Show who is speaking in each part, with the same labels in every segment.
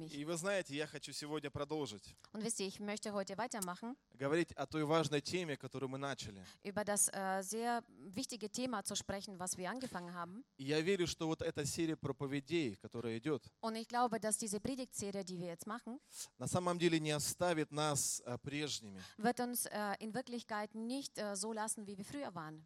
Speaker 1: ewig.
Speaker 2: И вы знаете, я хочу сегодня продолжить
Speaker 1: Und wisst ihr, ich möchte heute weitermachen,
Speaker 2: говорить о той важной теме, которую мы начали.
Speaker 1: über das sehr wichtige Thema zu sprechen, was wir angefangen haben.
Speaker 2: И я верю, что вот эта серия проповедей, которая идет,
Speaker 1: Und ich glaube, dass diese Predigtserie, die wir jetzt machen,
Speaker 2: на самом деле не оставит нас прежними.
Speaker 1: wird uns in Wirklichkeit nicht so lassen, wie wir früher waren.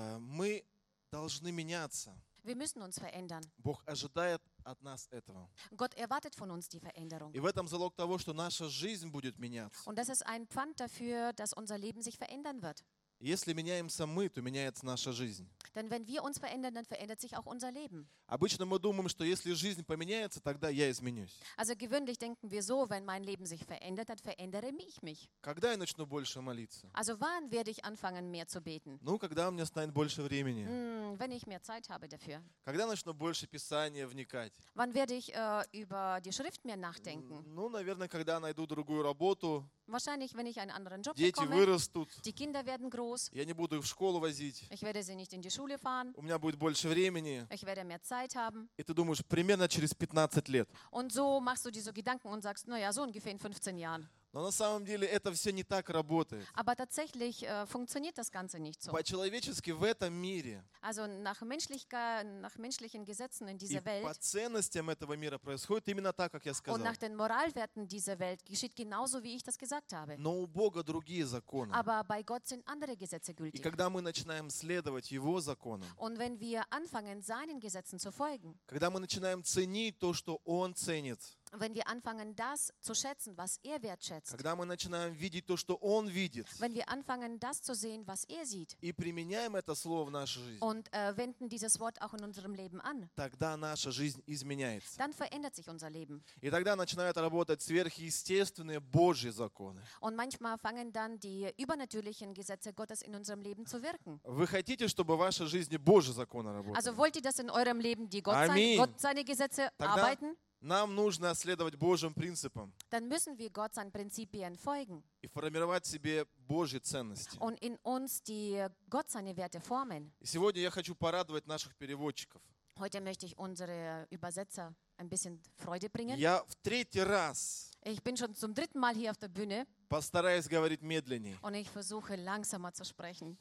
Speaker 2: Мы должны меняться.
Speaker 1: Wir müssen uns verändern.
Speaker 2: Бог ожидает от нас этого.
Speaker 1: Gott erwartet von uns die Veränderung.
Speaker 2: И в этом залог того, что наша жизнь будет меняться.
Speaker 1: Und das ist ein Pfand dafür, dass unser Leben sich verändern wird.
Speaker 2: Если меняемся мы, то меняется наша жизнь.
Speaker 1: Denn wenn wir uns verändern, dann verändert sich auch unser Leben.
Speaker 2: Обычно мы думаем, что если жизнь поменяется, тогда я изменюсь.
Speaker 1: Also gewöhnlich denken wir so, wenn mein Leben sich verändert, dann verändere ich mich.
Speaker 2: Когда я начну больше молиться?
Speaker 1: Also wann werde ich anfangen, mehr zu beten?
Speaker 2: Ну, когда у меня станет больше времени.
Speaker 1: Wenn ich mehr Zeit habe dafür.
Speaker 2: Когда начну больше Писания вникать?
Speaker 1: Wann werde ich über die Schrift mehr nachdenken?
Speaker 2: Ну, наверное, когда найду другую работу,
Speaker 1: Wahrscheinlich, wenn ich einen anderen Job
Speaker 2: дети
Speaker 1: bekomme.
Speaker 2: вырастут,
Speaker 1: Die Kinder werden groß.
Speaker 2: я не буду их в школу возить,
Speaker 1: Ich werde sie nicht in die Schule fahren.
Speaker 2: у меня будет больше времени.
Speaker 1: Ich werde mehr Zeit haben.
Speaker 2: И ты думаешь, примерно через 15 лет.
Speaker 1: Und so machst du dir so Gedanken und sagst, naja, so ungefähr in 15 Jahren.
Speaker 2: Но на самом деле это все не так работает.
Speaker 1: Aber tatsächlich funktioniert das Ganze nicht so.
Speaker 2: По-человечески в этом мире
Speaker 1: Also nach menschlichen Gesetzen in
Speaker 2: и
Speaker 1: dieser
Speaker 2: по
Speaker 1: Welt
Speaker 2: ценностям этого мира происходит именно так, как я
Speaker 1: und
Speaker 2: сказал.
Speaker 1: nach den Moralwerten dieser Welt geschieht genauso, wie ich das gesagt habe.
Speaker 2: Но у Бога другие законы.
Speaker 1: Aber bei Gott sind andere Gesetze
Speaker 2: И
Speaker 1: gültig.
Speaker 2: когда мы начинаем следовать Его законам,
Speaker 1: Und wenn wir anfangen, seinen Gesetzen zu folgen,
Speaker 2: когда мы начинаем ценить то, что Он ценит,
Speaker 1: wenn wir anfangen, das zu schätzen, was er wertschätzt,
Speaker 2: когда мы начинаем видеть то, что Он видит,
Speaker 1: wenn wir anfangen, das zu sehen, was er sieht,
Speaker 2: и применяем это слово в нашу жизнь,
Speaker 1: und wenden dieses Wort auch in unserem Leben an,
Speaker 2: тогда наша жизнь изменяется.
Speaker 1: dann verändert sich unser Leben.
Speaker 2: И тогда начинают работать сверхъестественные Божьи законы.
Speaker 1: Und manchmal fangen dann die übernatürlichen Gesetze Gottes in unserem Leben zu wirken.
Speaker 2: Вы хотите, чтобы в вашей жизни Божьи законы работали?
Speaker 1: Also wollt ihr, dass in eurem Leben die
Speaker 2: Amen.
Speaker 1: Gott seine Gesetze
Speaker 2: Тогда
Speaker 1: arbeiten?
Speaker 2: нам нужно следовать Божьим принципам
Speaker 1: Dann müssen wir Gott seinen Prinzipien folgen
Speaker 2: и формировать в себе Божьи ценности.
Speaker 1: und in uns die Gott seine Werte formen.
Speaker 2: И сегодня я хочу порадовать наших переводчиков.
Speaker 1: Heute möchte ich unsere Übersetzer ein bisschen Freude bringen.
Speaker 2: Я в третий раз
Speaker 1: Ich bin schon zum 3. Mal hier auf der Bühne
Speaker 2: постараюсь говорить медленнее.
Speaker 1: und ich versuche langsamer zu sprechen.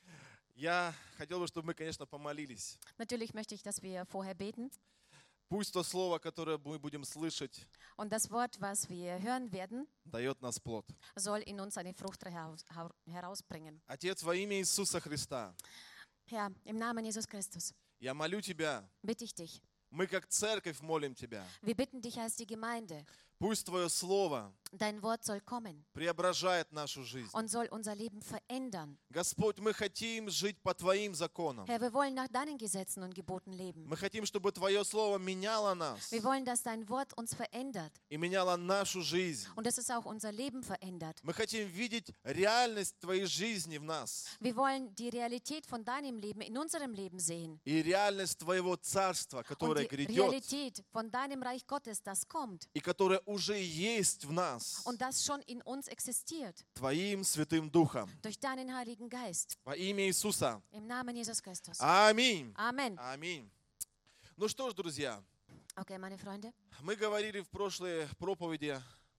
Speaker 2: Я хотел бы, чтобы мы, конечно, помолились.
Speaker 1: Natürlich möchte ich, dass wir vorher beten
Speaker 2: Пусть то слово, которое мы будем слышать,
Speaker 1: und das Wort, was wir hören werden,
Speaker 2: дает нас плод.
Speaker 1: soll in uns eine Frucht herausbringen.
Speaker 2: Отец, во имя Иисуса Христа,
Speaker 1: Herr, im Namen Jesus Christus
Speaker 2: я молю Тебя,
Speaker 1: bitte ich dich.
Speaker 2: мы как церковь молим Тебя.
Speaker 1: Wir bitten dich als die Gemeinde.
Speaker 2: Пусть Твое Слово
Speaker 1: Dein Wort soll kommen
Speaker 2: преображает нашу жизнь.
Speaker 1: und soll unser Leben verändern.
Speaker 2: Господь, мы хотим жить по Твоим законам.
Speaker 1: Herr, wir wollen nach deinen Gesetzen und Geboten leben.
Speaker 2: Мы хотим, чтобы Твое Слово меняло нас
Speaker 1: Wir wollen, dass dein Wort uns verändert
Speaker 2: и меняло нашу жизнь.
Speaker 1: und dass es auch unser Leben verändert.
Speaker 2: Мы хотим видеть реальность Твоей жизни в нас
Speaker 1: Wir wollen die Realität von deinem Leben in unserem Leben sehen
Speaker 2: и реальность Твоего Царства,
Speaker 1: und
Speaker 2: которое
Speaker 1: die
Speaker 2: грядет
Speaker 1: Realität von deinem Reich Gottes, das kommt
Speaker 2: и которое уже есть в нас
Speaker 1: und das schon in uns existiert
Speaker 2: Твоим Святым Духом.
Speaker 1: durch deinen Heiligen Geist.
Speaker 2: Во имя Иисуса.
Speaker 1: Im Namen Jesus Christus.
Speaker 2: Аминь.
Speaker 1: Amen.
Speaker 2: Аминь. Ну что ж, друзья,
Speaker 1: Okay, meine Freunde,
Speaker 2: мы говорили в прошлой проповеди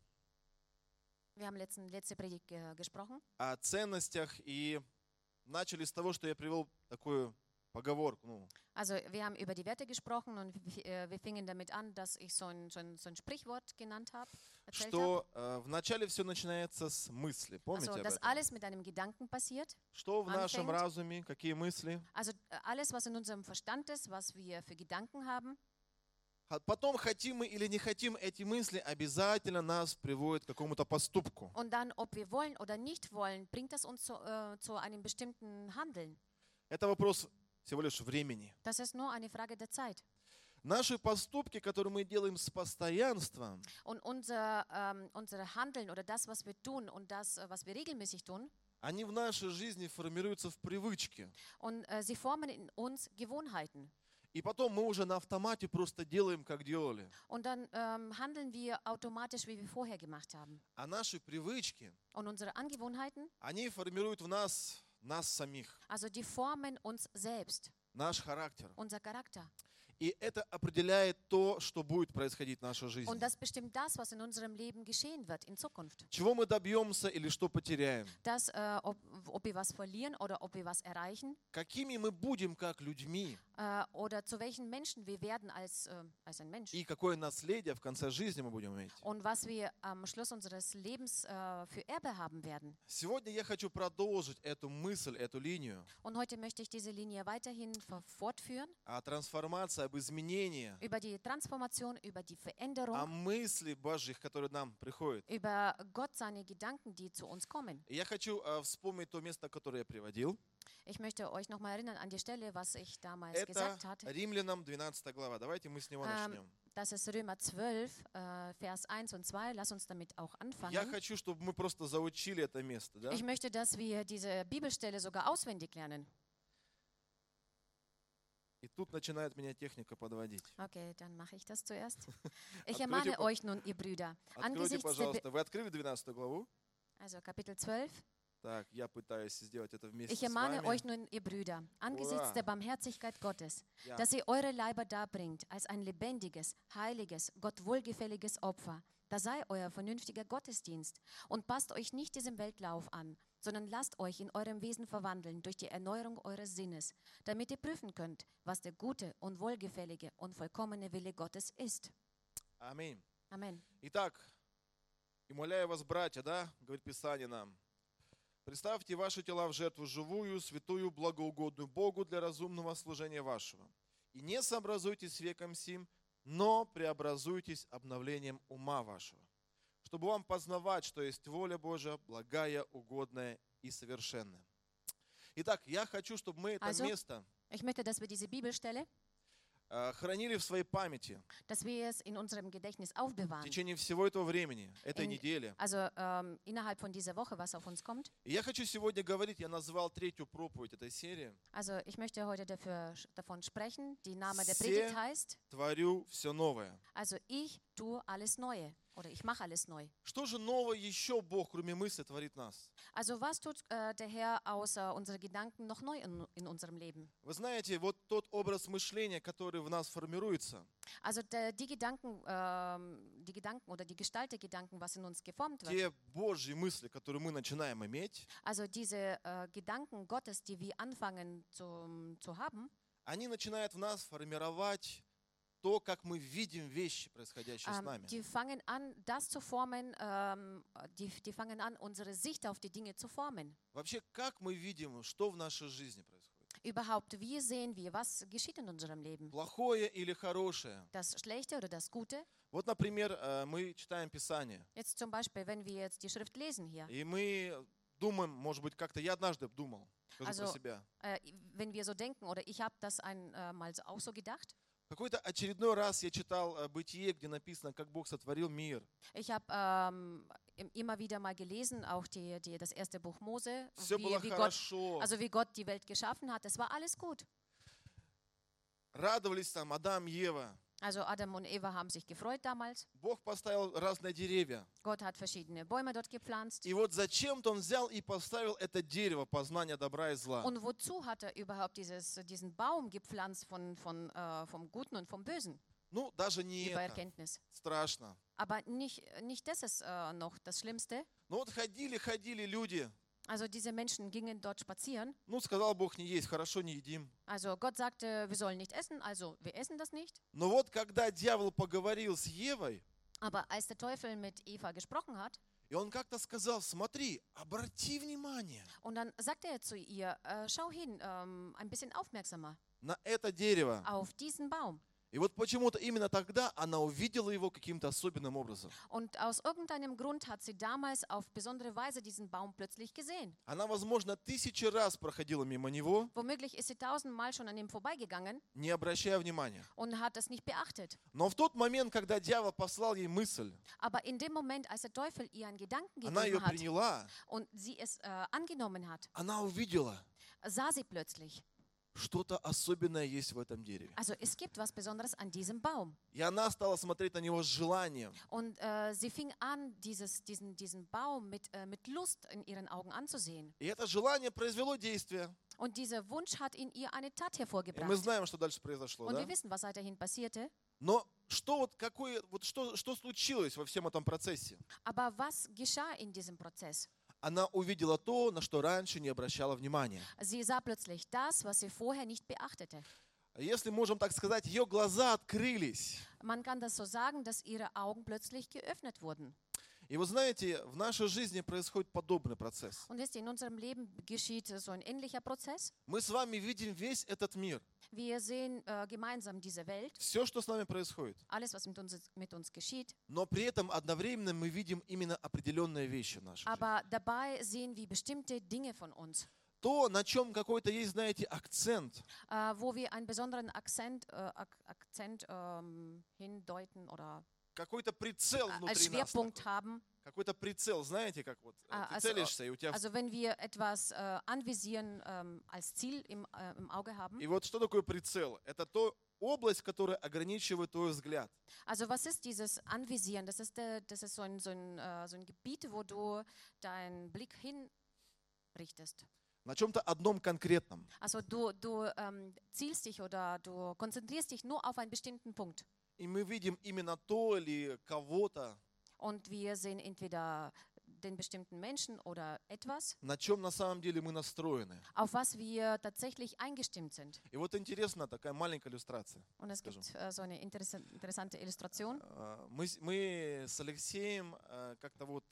Speaker 1: wir haben letzte Predigt gesprochen
Speaker 2: о ценностях и начали с того, что я привел такую поговорку.
Speaker 1: Also wir haben über die Werte gesprochen und wir fingen damit an, dass ich so ein Sprichwort genannt habe, erzählt habe.
Speaker 2: Что вначале все начинается с мысли. Помните
Speaker 1: Also
Speaker 2: об
Speaker 1: dass
Speaker 2: этом?
Speaker 1: alles mit einem Gedanken passiert.
Speaker 2: Что в нашем
Speaker 1: anfängt.
Speaker 2: разуме, какие мысли.
Speaker 1: Also alles, was in unserem Verstand ist, was wir für Gedanken haben.
Speaker 2: Потом, хотим мы или не хотим, эти мысли обязательно нас приводят к какому-то поступку.
Speaker 1: Und dann, ob wir wollen oder nicht wollen, bringt das uns zu einem bestimmten Handeln.
Speaker 2: Это вопрос всего лишь времени.
Speaker 1: Das ist nur eine Frage der Zeit.
Speaker 2: Наши поступки, которые мы делаем с постоянством,
Speaker 1: Und unser Handeln oder das, was wir tun und das, was wir regelmäßig tun,
Speaker 2: они в нашей жизни формируются в привычке.
Speaker 1: und sie formen in uns Gewohnheiten.
Speaker 2: И потом мы уже на автомате просто делаем, как делали.
Speaker 1: Und dann handeln wir automatisch, wie wir vorher gemacht haben.
Speaker 2: А наши привычки,
Speaker 1: Und unsere Angewohnheiten,
Speaker 2: они формируют в нас самих,
Speaker 1: also die formen uns selbst,
Speaker 2: наш характер.
Speaker 1: unser Charakter.
Speaker 2: И это определяет то, что будет происходить в нашей жизни.
Speaker 1: Und das bestimmt das, was in unserem Leben geschehen wird in Zukunft.
Speaker 2: Чего мы добьемся или что потеряем.
Speaker 1: Das, ob wir was verlieren oder ob wir was erreichen.
Speaker 2: Какими мы будем как людьми.
Speaker 1: Oder zu welchen Menschen wir werden als ein Mensch.
Speaker 2: И какое наследие в конце жизни мы будем иметь.
Speaker 1: Und was wir am Schluss unseres Lebens für Erbe haben werden.
Speaker 2: Сегодня я хочу продолжить эту мысль, эту линию.
Speaker 1: Und heute möchte ich diese Linie weiterhin fortführen.
Speaker 2: О трансформации, об изменении,
Speaker 1: Über die Transformation, über die
Speaker 2: о
Speaker 1: Veränderung,
Speaker 2: мысли Божьих, которые нам приходят.
Speaker 1: über Gott, seine Gedanken, die zu uns kommen.
Speaker 2: И я хочу вспомнить то место, которое я приводил.
Speaker 1: Ich möchte euch nochmal erinnern an die Stelle, was ich damals
Speaker 2: Это
Speaker 1: gesagt hatte.
Speaker 2: Римлянам 12 глава. Давайте мы с него начнем.
Speaker 1: Das ist Römer 12, Vers 1 und 2. Lass uns damit auch
Speaker 2: Я
Speaker 1: anfangen.
Speaker 2: хочу, чтобы мы просто заучили это место. Да?
Speaker 1: Ich möchte, dass wir diese Bibelstelle sogar auswendig lernen.
Speaker 2: И тут начинает меня техника подводить.
Speaker 1: Okay, dann mache ich das zuerst. Ich
Speaker 2: Откройте,
Speaker 1: ermahne euch nun, ihr Brüder,
Speaker 2: Откройте,
Speaker 1: angesichts der,
Speaker 2: пожалуйста. Вы открыли 12 главу?
Speaker 1: also Kapitel 12.
Speaker 2: Так, я пытаюсь сделать это вместе
Speaker 1: Ich
Speaker 2: с
Speaker 1: ermahne
Speaker 2: вами.
Speaker 1: euch nun, ihr Brüder, angesichts
Speaker 2: Ура.
Speaker 1: der Barmherzigkeit Gottes,
Speaker 2: Ja.
Speaker 1: dass ihr eure Leiber darbringt als ein lebendiges, heiliges, Gott wohlgefälliges Opfer. Da sei euer vernünftiger Gottesdienst. Und passt euch nicht diesem Weltlauf an, sondern lasst euch in eurem Wesen verwandeln durch die Erneuerung eures Sinnes, damit ihr prüfen könnt, was der gute und wohlgefällige und vollkommene Wille Gottes ist.
Speaker 2: Аминь.
Speaker 1: Amen.
Speaker 2: Итак, умоляю вас, братья, да, говорит Писание нам. Представьте ваши тела в жертву живую, святую, благоугодную Богу для разумного служения вашего. И не сообразуйтесь с веком сим, но преобразуйтесь обновлением ума вашего, чтобы вам познавать, что есть воля Божия, благая, угодная и совершенная. Итак, я хочу, чтобы мы это
Speaker 1: Also,
Speaker 2: место
Speaker 1: Ich möchte, dass wir diese Bibelstelle,
Speaker 2: хранили в своей памяти
Speaker 1: dass wir es in unserem Gedächtnis
Speaker 2: в
Speaker 1: aufbewahren.
Speaker 2: течение всего этого времени, этой
Speaker 1: In-
Speaker 2: недели.
Speaker 1: Also innerhalb von dieser Woche, was auf uns kommt.
Speaker 2: И я хочу сегодня говорить, я назвал третью проповедь этой серии.
Speaker 1: Also ich möchte heute davon sprechen. Die Name der
Speaker 2: Все
Speaker 1: Predigt heißt,
Speaker 2: Творю все новое.
Speaker 1: also ich tue alles Neue oder ich mache alles neu.
Speaker 2: Что же нового еще Бог, кроме мысли, творит в нас?
Speaker 1: Also was tut der Herr außer unsere Gedanken noch neu in unserem Leben?
Speaker 2: Вы знаете, вот тот образ мышления, который в нас формируется,
Speaker 1: Also die Gedanken oder die Gestalt der Gedanken, was in uns geformt wird.
Speaker 2: те Божьи мысли, которые мы начинаем иметь,
Speaker 1: Also diese Gedanken Gottes, die wir anfangen zu haben,
Speaker 2: они начинают в нас формировать то, как мы видим вещи, происходящие с нами.
Speaker 1: die fangen an, das zu formen, die fangen an, unsere Sicht auf die Dinge zu formen.
Speaker 2: Вообще, как мы видим, что в нашей жизни происходит?
Speaker 1: Überhaupt, wie sehen wir, was geschieht in unserem Leben?
Speaker 2: Плохое или хорошее?
Speaker 1: Das Schlechte oder das Gute?
Speaker 2: Вот, например, мы читаем Писание,
Speaker 1: Jetzt zum Beispiel, wenn wir jetzt die Schrift lesen hier,
Speaker 2: и мы думаем, может быть, как-то, я однажды думал, скажу про
Speaker 1: Also,
Speaker 2: себя,
Speaker 1: wenn wir so denken, oder ich habe das einmal auch so gedacht,
Speaker 2: какой-то очередной раз я читал Бытие, где написано, как Бог сотворил мир.
Speaker 1: ich habe immer wieder mal gelesen, auch das erste Buch Mose,
Speaker 2: Все было
Speaker 1: wie Gott,
Speaker 2: хорошо.
Speaker 1: also wie Gott die Welt geschaffen hat, es war alles gut.
Speaker 2: Радовались там Адам, Ева.
Speaker 1: Also Adam und Eva haben sich gefreut damals.
Speaker 2: Бог поставил разные деревья.
Speaker 1: Gott hat verschiedene Bäume dort gepflanzt.
Speaker 2: И вот зачем-то Он взял и поставил это дерево познания добра и зла.
Speaker 1: Und wozu hat er überhaupt diesen Baum gepflanzt vom Guten und vom Bösen,
Speaker 2: Ну, даже не
Speaker 1: über
Speaker 2: это.
Speaker 1: Erkenntnis?
Speaker 2: Страшно.
Speaker 1: Aber nicht das ist noch das Schlimmste.
Speaker 2: Ну вот ходили люди.
Speaker 1: Also diese Menschen gingen dort spazieren.
Speaker 2: Ну, сказал Бог не есть, хорошо, не едим.
Speaker 1: Also Gott sagte, wir sollen nicht essen, also wir essen das nicht.
Speaker 2: Но вот когда дьявол поговорил с Евой,
Speaker 1: Aber als der Teufel mit Eva gesprochen hat,
Speaker 2: и он как-то сказал, смотри, обрати внимание
Speaker 1: und dann sagte er zu ihr, schau hin, ein bisschen aufmerksamer
Speaker 2: на это дерево.
Speaker 1: auf diesen Baum.
Speaker 2: И вот почему-то именно тогда она увидела его каким-то особенным образом.
Speaker 1: Und aus irgendeinem Grund hat sie damals auf besondere Weise diesen Baum plötzlich gesehen.
Speaker 2: Она, возможно, 1000 раз проходила мимо него,
Speaker 1: Womöglich ist sie 1000-mal schon an ihm vorbeigegangen
Speaker 2: не обращая внимания.
Speaker 1: und hat das nicht beachtet.
Speaker 2: Но в тот момент, когда дьявол послал ей мысль,
Speaker 1: Aber in dem Moment, als der Teufel ihr einen Gedanken
Speaker 2: она ее
Speaker 1: gegeben hat
Speaker 2: приняла,
Speaker 1: und sie es angenommen hat,
Speaker 2: она увидела,
Speaker 1: sah sie plötzlich,
Speaker 2: что-то особенное есть в этом дереве.
Speaker 1: also es gibt was Besonderes an diesem Baum.
Speaker 2: И она стала смотреть на него с желанием.
Speaker 1: Und sie fing an, diesen Baum mit Lust in ihren Augen anzusehen.
Speaker 2: И это желание произвело действие.
Speaker 1: Und dieser Wunsch hat in ihr eine Tat
Speaker 2: И мы
Speaker 1: hervorgebracht.
Speaker 2: знаем, что дальше произошло,
Speaker 1: Und
Speaker 2: да?
Speaker 1: wir wissen, was weiterhin passierte.
Speaker 2: Но что случилось во всем этом процессе?
Speaker 1: Aber was geschah in diesem Prozess?
Speaker 2: Она увидела то, на что раньше не обращала внимания.
Speaker 1: Sie sah plötzlich das, was sie vorher nicht beachtete.
Speaker 2: Если можем так сказать, ее глаза открылись.
Speaker 1: Man kann das so sagen, dass ihre Augen plötzlich geöffnet wurden.
Speaker 2: И вы знаете, в нашей жизни происходит подобный процесс.
Speaker 1: Und wisst ihr, in unserem Leben geschieht so ein ähnlicher Prozess.
Speaker 2: Мы с вами видим весь этот мир.
Speaker 1: Wir sehen gemeinsam diese Welt,
Speaker 2: Все, что с нами происходит.
Speaker 1: alles, was mit uns geschieht.
Speaker 2: Но при этом одновременно мы видим именно определенные вещи в нашей жизни.
Speaker 1: Aber dabei sehen wir bestimmte Dinge von uns,
Speaker 2: То, на чем какой-то есть, знаете, акцент.
Speaker 1: wo wir einen besonderen Akzent hindeuten oder
Speaker 2: Какой-то прицел
Speaker 1: als
Speaker 2: внутри нас.
Speaker 1: Schwerpunkt
Speaker 2: такой.
Speaker 1: haben.
Speaker 2: Какой-то прицел, знаете, как вот ты
Speaker 1: Also,
Speaker 2: целишься, и у тебя...
Speaker 1: Also wenn wir etwas anvisieren als Ziel im Auge haben.
Speaker 2: И вот что такое прицел? Это то область, которая ограничивает твой взгляд.
Speaker 1: Also was ist dieses Anvisieren? Das ist so ein Gebiet, wo du deinen Blick hinrichtest.
Speaker 2: На чем-то одном конкретном.
Speaker 1: Also du zielst dich oder du konzentrierst dich nur auf einen bestimmten Punkt.
Speaker 2: И мы видим именно то или кого-то,
Speaker 1: Und wir sehen entweder den bestimmten Menschen oder etwas,
Speaker 2: на чем на самом деле мы настроены.
Speaker 1: auf was wir tatsächlich eingestimmt sind.
Speaker 2: И вот интересно, такая маленькая иллюстрация.
Speaker 1: Und es gibt so eine interessante Illustration.
Speaker 2: Мы с Алексеем как-то вот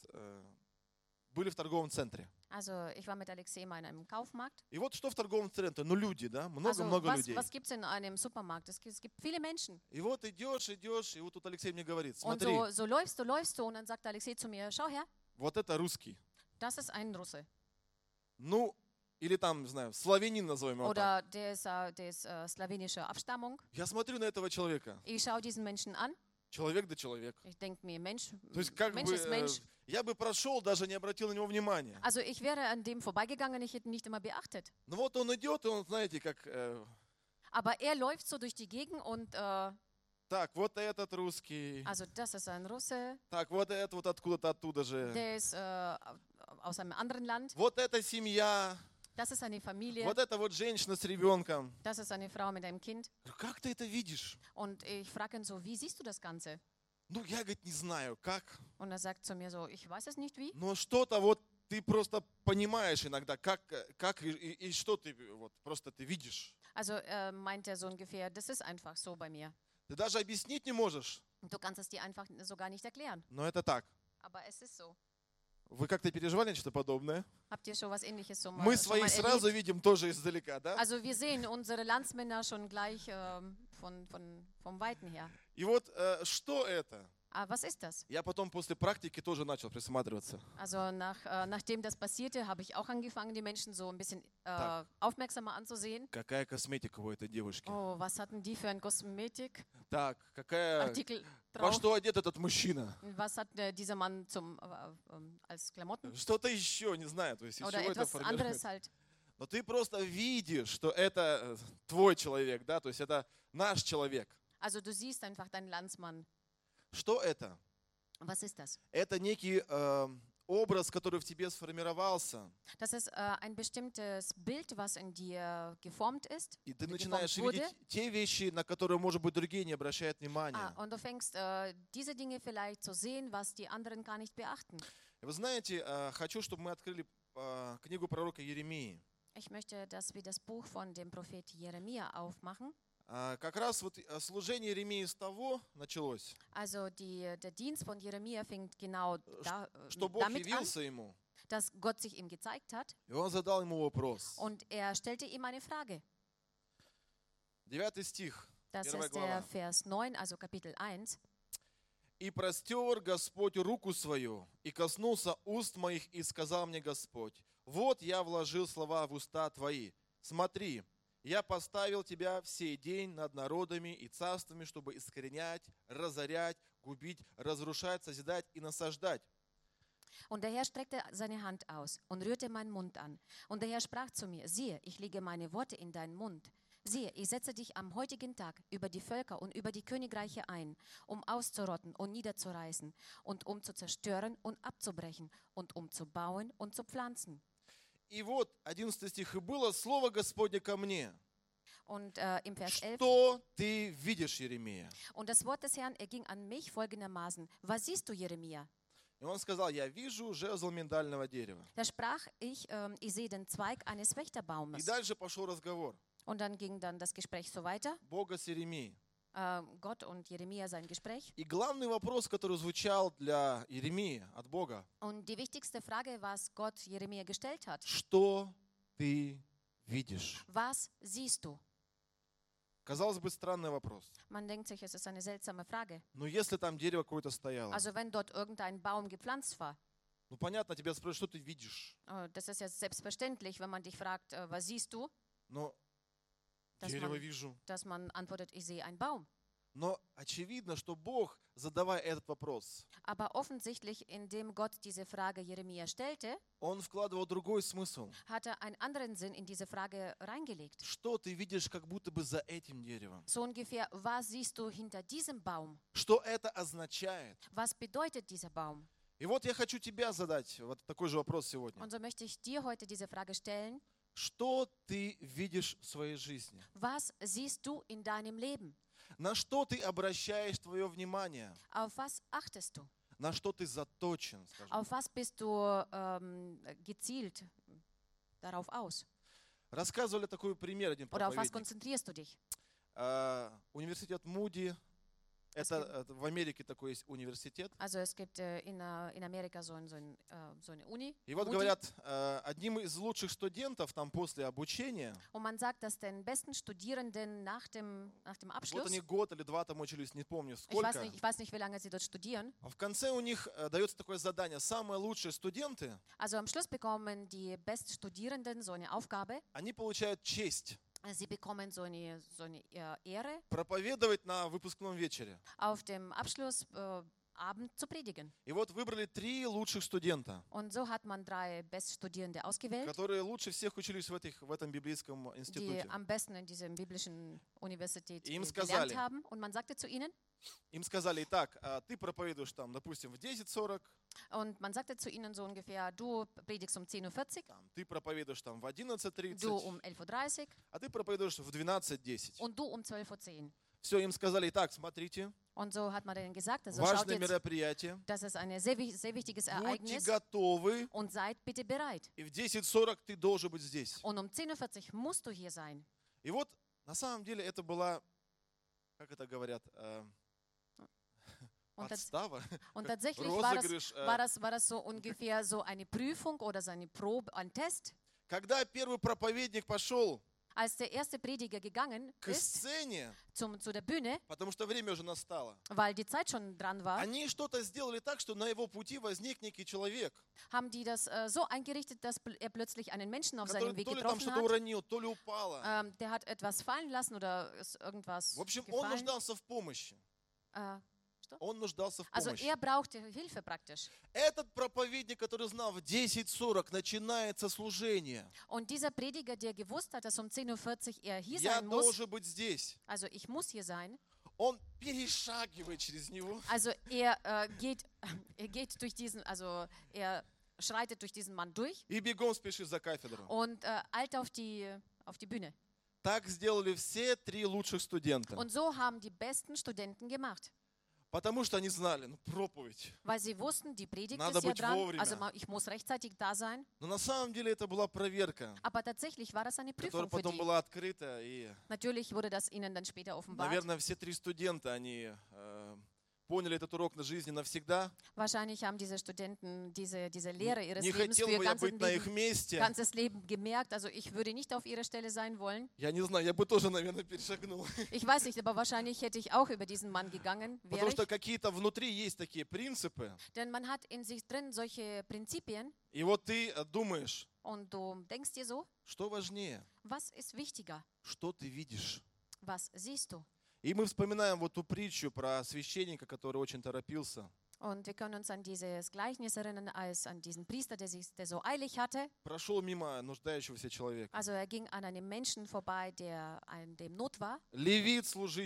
Speaker 2: были в торговом центре.
Speaker 1: Also ich war mit Alexei mal in einem Kaufmarkt.
Speaker 2: И вот что в торговом центре? Ну люди, да?
Speaker 1: Also
Speaker 2: Много-много людей.
Speaker 1: was gibt es in einem Supermarkt? Es gibt viele Menschen.
Speaker 2: И вот идешь, и вот тут Алексей мне говорит,
Speaker 1: Und
Speaker 2: смотри,
Speaker 1: so läufst du und dann sagt Alexei zu mir, schau her,
Speaker 2: вот это русский.
Speaker 1: das ist ein Russe.
Speaker 2: Ну, или там, не знаю, славянин назовем его так.
Speaker 1: Oder der ist slawenischer Abstammung.
Speaker 2: Я смотрю на этого человека.
Speaker 1: Ich schaue diesen Menschen an.
Speaker 2: Человек да человек.
Speaker 1: Ich denke mir, Mensch,
Speaker 2: То есть как
Speaker 1: Mensch
Speaker 2: бы
Speaker 1: ist Mensch.
Speaker 2: я бы прошел, даже не обратил на него внимания.
Speaker 1: Also ich wäre an dem vorbeigegangen, ich hätte ihn nicht immer beachtet.
Speaker 2: Но вот он идет, и он, знаете, как,
Speaker 1: Aber er läuft so durch die Gegend und
Speaker 2: так, вот этот русский,
Speaker 1: also das ist ein Russe,
Speaker 2: так, вот этот вот откуда-то оттуда же.
Speaker 1: der ist aus einem anderen Land,
Speaker 2: Вот эта семья,
Speaker 1: das ist eine Familie,
Speaker 2: вот эта вот женщина с ребенком.
Speaker 1: das ist eine Frau mit einem Kind.
Speaker 2: Как ты это видишь?
Speaker 1: Und ich frage ihn so, wie siehst du das Ganze?
Speaker 2: Ну, я, говорит, не знаю, как.
Speaker 1: Und er sagt zu mir so, ich weiß es nicht wie.
Speaker 2: Но что-то вот ты просто понимаешь иногда, как и что ты вот просто ты видишь.
Speaker 1: Also meint er so ungefähr, das ist einfach so bei mir.
Speaker 2: Ты даже объяснить не можешь,
Speaker 1: Und du kannst es dir einfach so gar nicht erklären.
Speaker 2: но это так.
Speaker 1: Aber es ist so.
Speaker 2: Вы как-то переживали что-то подобное?
Speaker 1: Habt ihr schon was Ähnliches so mal,
Speaker 2: Мы
Speaker 1: schon mal
Speaker 2: своих сразу
Speaker 1: erlebt?
Speaker 2: видим тоже издалека, да?
Speaker 1: Also wir sehen unsere Landsmänner schon gleich vom Weiten her.
Speaker 2: И вот что это?
Speaker 1: Aber was ist das?
Speaker 2: Я потом после практики тоже начал присматриваться.
Speaker 1: Also nachdem das passierte, habe ich auch angefangen, die Menschen so ein bisschen
Speaker 2: Так.
Speaker 1: aufmerksamer anzusehen.
Speaker 2: Какая косметика у этой девушки?
Speaker 1: Oh, was hatten die für ein Kosmetikartikel
Speaker 2: Так, какая... Во
Speaker 1: drauf?
Speaker 2: что одет этот мужчина?
Speaker 1: Was hat dieser Mann als Klamotten?
Speaker 2: Что-то еще, не знаю. То есть из
Speaker 1: Oder
Speaker 2: чего это
Speaker 1: etwas
Speaker 2: формируется.
Speaker 1: anderes halt.
Speaker 2: Но ты просто видишь, что это твой человек, да? То есть это наш человек.
Speaker 1: Also du siehst einfach deinen Landsmann.
Speaker 2: Что это?
Speaker 1: Was ist das?
Speaker 2: Это некий образ, который в тебе сформировался.
Speaker 1: Das ist ein bestimmtes Bild, was in dir geformt ist.
Speaker 2: И ты
Speaker 1: geformt
Speaker 2: начинаешь
Speaker 1: wurde.
Speaker 2: видеть те вещи, на которые, может быть, другие не обращают внимания.
Speaker 1: Und du fängst diese Dinge vielleicht zu sehen, was die anderen gar nicht beachten.
Speaker 2: Вы знаете, хочу, чтобы мы открыли книгу пророка Иеремии.
Speaker 1: Ich möchte, dass wir das Buch von dem Prophet Jeremia aufmachen.
Speaker 2: Как раз вот служение Иеремии с того началось,
Speaker 1: Also der Dienst von Jeremia fängt genau
Speaker 2: что Бог
Speaker 1: damit an,
Speaker 2: явился ему,
Speaker 1: dass Gott sich ihm gezeigt hat
Speaker 2: и он задал ему вопрос.
Speaker 1: und er stellte ihm eine Frage.
Speaker 2: 9 стих,
Speaker 1: Das
Speaker 2: 1
Speaker 1: ist der
Speaker 2: глава.
Speaker 1: Vers 9, also Kapitel 1.
Speaker 2: «И простер Господь руку свою, и коснулся уст моих, и сказал мне Господь, вот я вложил слова в уста твои. Смотри, я поставил тебя в сей день над народами и царствами, чтобы искоренять, разорять, губить, разрушать, созидать и насаждать».
Speaker 1: Und der Herr streckte seine Hand aus und rührte meinen Mund an. Und der Herr sprach zu mir, siehe, ich lege meine Worte in deinen Mund. Siehe, ich setze dich am heutigen Tag über die Völker und über die Königreiche ein, um auszurotten und niederzureißen und um zu zerstören und abzubrechen und um zu bauen und zu pflanzen.
Speaker 2: И вот 11 стих. «И было слово Господне ко мне.
Speaker 1: Und im Vers 11,
Speaker 2: Что ты видишь, Иеремия?»
Speaker 1: und das Wort des Herrn erging an mich folgendermaßen: Was siehst du, Jeremia?
Speaker 2: И он сказал, я вижу жезл миндального дерева.
Speaker 1: Da sprach ich, ich sehe den Zweig eines
Speaker 2: И
Speaker 1: Wächterbaumes.
Speaker 2: дальше пошел разговор.
Speaker 1: Und dann ging dann das Gespräch so weiter.
Speaker 2: Бога с Иеремией.
Speaker 1: Gott und Jeremia sein Gespräch.
Speaker 2: И главный вопрос, который звучал для Иеремии от Бога.
Speaker 1: Und die wichtigste Frage, was Gott Jeremia gestellt hat:
Speaker 2: Что ты видишь?
Speaker 1: Was siehst du?
Speaker 2: Казалось бы, странный вопрос.
Speaker 1: Man denkt sich, es ist eine seltsame Frage.
Speaker 2: Но если там дерево какое-то стояло,
Speaker 1: Also wenn dort irgendein Baum gepflanzt war,
Speaker 2: ну понятно, тебя спрашивают, что ты видишь?
Speaker 1: das ist ja selbstverständlich, wenn man dich fragt, was siehst du,
Speaker 2: Но дерево вижу.
Speaker 1: dass man antwortet, ich sehe einen Baum.
Speaker 2: Но очевидно, что Бог, задавая этот вопрос,
Speaker 1: Aber offensichtlich, indem Gott diese Frage Jeremia stellte,
Speaker 2: Он вкладывал другой смысл.
Speaker 1: hat er einen anderen Sinn in diese Frage reingelegt.
Speaker 2: Что ты видишь как будто бы за этим деревом?
Speaker 1: So ungefähr, was siehst du hinter diesem Baum?
Speaker 2: Что это означает?
Speaker 1: Was bedeutet dieser Baum?
Speaker 2: И вот я хочу тебя задать вот такой же вопрос сегодня.
Speaker 1: Und so möchte ich dir heute diese Frage stellen.
Speaker 2: Что ты видишь в своей жизни?
Speaker 1: Was siehst du in deinem Leben?
Speaker 2: На что ты обращаешь твое внимание?
Speaker 1: Auf was achtest du?
Speaker 2: На что ты заточен, скажем?
Speaker 1: Auf was bist du gezielt darauf aus?
Speaker 2: Рассказывали такой пример один
Speaker 1: Oder auf was
Speaker 2: проповедник.
Speaker 1: konzentrierst du dich?
Speaker 2: Университет Муди. Это в Америке такой есть университет.
Speaker 1: Also es gibt in Amerika so eine Uni.
Speaker 2: И вот
Speaker 1: Moody.
Speaker 2: говорят, одним из лучших студентов там после обучения,
Speaker 1: Und man sagt, dass den besten Studierenden nach dem
Speaker 2: вот
Speaker 1: Abschluss,
Speaker 2: они год или два там учились, не помню
Speaker 1: ich
Speaker 2: сколько,
Speaker 1: weiß nicht, wie lange sie dort studieren,
Speaker 2: а в конце у них дается такое задание. Самые лучшие студенты,
Speaker 1: also am Schluss bekommen die Beststudierenden so eine Aufgabe.
Speaker 2: они получают честь
Speaker 1: Sie bekommen so eine Ehre,
Speaker 2: проповедовать на выпускном вечере.
Speaker 1: auf dem Abschlussabend zu predigen.
Speaker 2: И вот выбрали 3 лучших студента,
Speaker 1: Und so hat man 3 Beststudierende ausgewählt,
Speaker 2: которые лучше всех учились в этом библейском
Speaker 1: die
Speaker 2: институте.
Speaker 1: am besten in dieser biblischen Universität
Speaker 2: Ihm
Speaker 1: gelernt
Speaker 2: сказали.
Speaker 1: haben. Und man sagte zu ihnen,
Speaker 2: Им сказали, итак, ты проповедуешь там, допустим, в 10:40,
Speaker 1: und man sagte zu ihnen so ungefähr, du predigst um 10:40 Uhr,
Speaker 2: там, ты проповедуешь там в
Speaker 1: du
Speaker 2: 11:30,
Speaker 1: um 11:30 Uhr
Speaker 2: а ты проповедуешь в 12:10.
Speaker 1: und du um 12:10 Uhr.
Speaker 2: Все, им сказали, итак, смотрите,
Speaker 1: Und so hat man denen gesagt, also schaut
Speaker 2: важное
Speaker 1: jetzt,
Speaker 2: мероприятие,
Speaker 1: das ist ein sehr wichtiges
Speaker 2: будьте
Speaker 1: Ereignis
Speaker 2: готовы,
Speaker 1: und seid bitte bereit.
Speaker 2: и в 10:40 ты должен быть здесь.
Speaker 1: Und um 10:40 Uhr musst du hier sein.
Speaker 2: И вот, на самом деле, это была, как это говорят,
Speaker 1: Und,
Speaker 2: подстава,
Speaker 1: und tatsächlich
Speaker 2: розыгрыш.
Speaker 1: war das so ungefähr so eine Prüfung oder so eine Probe, ein Test.
Speaker 2: Когда первый проповедник пошел
Speaker 1: Als der erste Prediger gegangen
Speaker 2: к
Speaker 1: ist
Speaker 2: сцене,
Speaker 1: zu der Bühne,
Speaker 2: потому что время уже настало,
Speaker 1: weil die Zeit schon dran war,
Speaker 2: они что-то сделали так, что на его пути возник некий человек,
Speaker 1: haben die das so eingerichtet, dass er plötzlich einen Menschen auf
Speaker 2: который
Speaker 1: seinem Weg
Speaker 2: то ли там
Speaker 1: getroffen
Speaker 2: что-то
Speaker 1: hat.
Speaker 2: уронил, то ли упало.
Speaker 1: Der hat etwas fallen lassen oder ist irgendwas
Speaker 2: В общем, он
Speaker 1: gefallen.
Speaker 2: нуждался в помощи.
Speaker 1: Что?
Speaker 2: Он нуждался в
Speaker 1: Also
Speaker 2: помощи.
Speaker 1: er brauchte Hilfe praktisch.
Speaker 2: Этот проповедник, который знал, в 10:40 начинается служение.
Speaker 1: Und dieser Prediger, der gewusst hat, dass um 10:40 Uhr er hier
Speaker 2: Я
Speaker 1: sein muss,
Speaker 2: должен быть здесь.
Speaker 1: also ich muss hier sein,
Speaker 2: Он перешагивает через него.
Speaker 1: also er geht durch diesen, also er schreitet durch diesen Mann durch
Speaker 2: И бегом спешит за кафедру.
Speaker 1: und eilt auf die Bühne.
Speaker 2: Так сделали все 3 лучших студента.
Speaker 1: Und so haben die besten Studenten gemacht,
Speaker 2: Потому что они знали, проповедь.
Speaker 1: weil sie wussten, die Predigt
Speaker 2: Надо
Speaker 1: ist ja
Speaker 2: быть
Speaker 1: dran,
Speaker 2: вовремя.
Speaker 1: also ich muss rechtzeitig da sein.
Speaker 2: Но на самом деле это была проверка,
Speaker 1: Aber tatsächlich war das eine
Speaker 2: которая
Speaker 1: Prüfung für
Speaker 2: потом
Speaker 1: die.
Speaker 2: была открыта. И,
Speaker 1: Natürlich wurde das ihnen dann später offenbart.
Speaker 2: наверное, все 3 студента, они поняли этот урок на жизни навсегда.
Speaker 1: Wahrscheinlich haben diese Studenten diese Lehre ihres
Speaker 2: Не
Speaker 1: Lebens
Speaker 2: хотел
Speaker 1: für ihr
Speaker 2: бы я быть на их месте.
Speaker 1: ganzes Leben gemerkt. Also ich würde nicht auf ihrer Stelle sein wollen.
Speaker 2: Я не знаю, я бы тоже, наверное, перешагнул.
Speaker 1: Ich weiß nicht, aber wahrscheinlich hätte ich auch über diesen Mann gegangen, wäre
Speaker 2: Потому что
Speaker 1: ich.
Speaker 2: какие-то внутри есть такие принципы.
Speaker 1: Denn man hat in sich drin solche Prinzipien
Speaker 2: И вот ты думаешь,
Speaker 1: und du denkst dir so,
Speaker 2: что важнее,
Speaker 1: was ist wichtiger?
Speaker 2: что ты видишь.
Speaker 1: Was siehst du?
Speaker 2: И мы вспоминаем вот ту притчу про священника, который очень торопился.
Speaker 1: Und wir können uns an dieses Gleichnis erinnern, als an diesen Priester, der so eilig hatte.
Speaker 2: Прошел мимо нуждающегося человека.
Speaker 1: Also er ging an einem Menschen vorbei, der an dem Not war.
Speaker 2: Левит, служитель,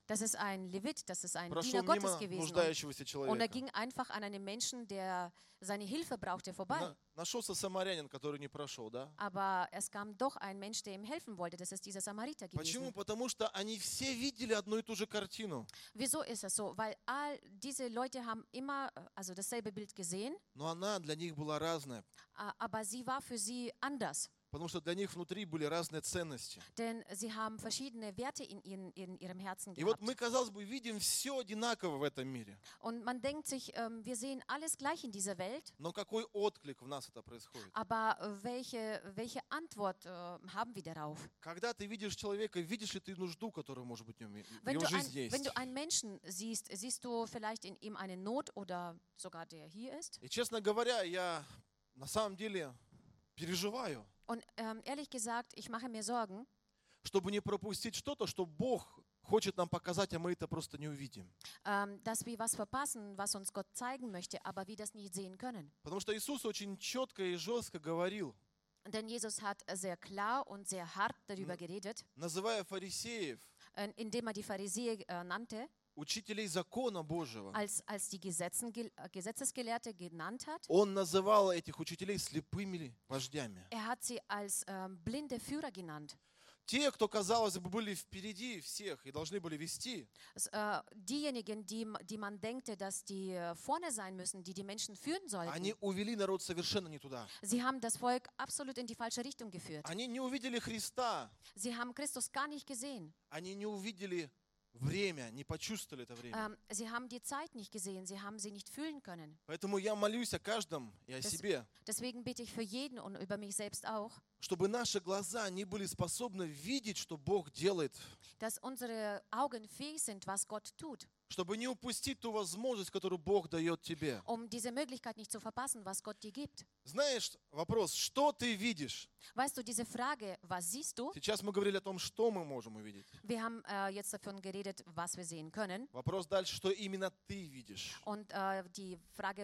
Speaker 1: Das ist ein Levit, das ist ein
Speaker 2: прошел
Speaker 1: Diener Gottes
Speaker 2: мимо
Speaker 1: gewesen.
Speaker 2: нуждающегося
Speaker 1: Und er
Speaker 2: человека.
Speaker 1: ging einfach an einem Menschen, der seine Hilfe brauchte, vorbei.
Speaker 2: Нашелся самарянин, который не прошел, да?
Speaker 1: Aber es kam doch ein Mensch, der ihm helfen wollte. Das ist dieser Samariter
Speaker 2: Почему?
Speaker 1: gewesen.
Speaker 2: Потому что они все видели одну и ту же картину,
Speaker 1: Wieso ist es so? Weil all diese Leute haben immer also dasselbe Bild gesehen,
Speaker 2: но она для них была разная,
Speaker 1: aber sie war für sie anders.
Speaker 2: потому что для них внутри были разные ценности.
Speaker 1: Denn sie haben verschiedene Werte in ihrem Herzen
Speaker 2: И вот
Speaker 1: gehabt.
Speaker 2: мы, казалось бы, видим все одинаково в этом мире.
Speaker 1: Und man denkt sich, wir sehen alles gleich in dieser Welt,
Speaker 2: Но какой отклик в нас это происходит?
Speaker 1: aber welche Antwort haben wir darauf?
Speaker 2: Когда ты видишь человека, видишь ли ты нужду, которая, может быть, в
Speaker 1: Wenn
Speaker 2: его
Speaker 1: du,
Speaker 2: жизни
Speaker 1: wenn
Speaker 2: есть?
Speaker 1: du einen Menschen siehst, siehst du vielleicht in ihm eine Not oder sogar der hier ist.
Speaker 2: И, честно говоря, я на самом деле переживаю,
Speaker 1: Und ehrlich gesagt, ich mache mir Sorgen,
Speaker 2: чтобы не пропустить что-то, что Бог хочет нам показать, а мы это просто не увидим.
Speaker 1: dass wir was verpassen, was uns Gott zeigen möchte, aber wir das nicht sehen können.
Speaker 2: Потому что Иисус очень четко и жестко говорил,
Speaker 1: Denn Jesus hat sehr klar und sehr hart darüber geredet,
Speaker 2: называя фарисеев,
Speaker 1: indem er die Pharisäer nannte,
Speaker 2: учителей закона Божьего.
Speaker 1: als die Gesetzesgelehrte genannt hat.
Speaker 2: Он называл этих учителей слепыми вождями.
Speaker 1: Er hat sie als blinde Führer genannt.
Speaker 2: Те, кто, казалось бы, были впереди всех и должны были вести,
Speaker 1: Diejenigen, die man denkte, dass die vorne sein müssen, die die Menschen führen sollten,
Speaker 2: они увели народ совершенно не туда.
Speaker 1: sie haben das Volk absolut in die falsche Richtung geführt.
Speaker 2: Они не увидели Христа,
Speaker 1: Sie haben Christus gar nicht gesehen.
Speaker 2: они не увидели время, не почувствовали это время.
Speaker 1: Sie haben die Zeit nicht gesehen, sie haben sie nicht fühlen können.
Speaker 2: Поэтому я молюсь о каждом и о себе,
Speaker 1: Deswegen bete ich für jeden und über mich selbst auch,
Speaker 2: чтобы наши глаза не были способны видеть, что Бог делает,
Speaker 1: dass unsere Augen fähig sind, was Gott tut,
Speaker 2: чтобы не упустить ту возможность, которую Бог дает тебе.
Speaker 1: diese Möglichkeit nicht zu verpassen, was Gott dir gibt.
Speaker 2: Знаешь, вопрос, что ты видишь?
Speaker 1: Weißt du, diese Frage, was siehst du?
Speaker 2: Сейчас мы говорили о том, что мы можем увидеть.
Speaker 1: Wir haben jetzt davon geredet, was wir sehen können.
Speaker 2: Вопрос дальше, что именно ты видишь.
Speaker 1: Und die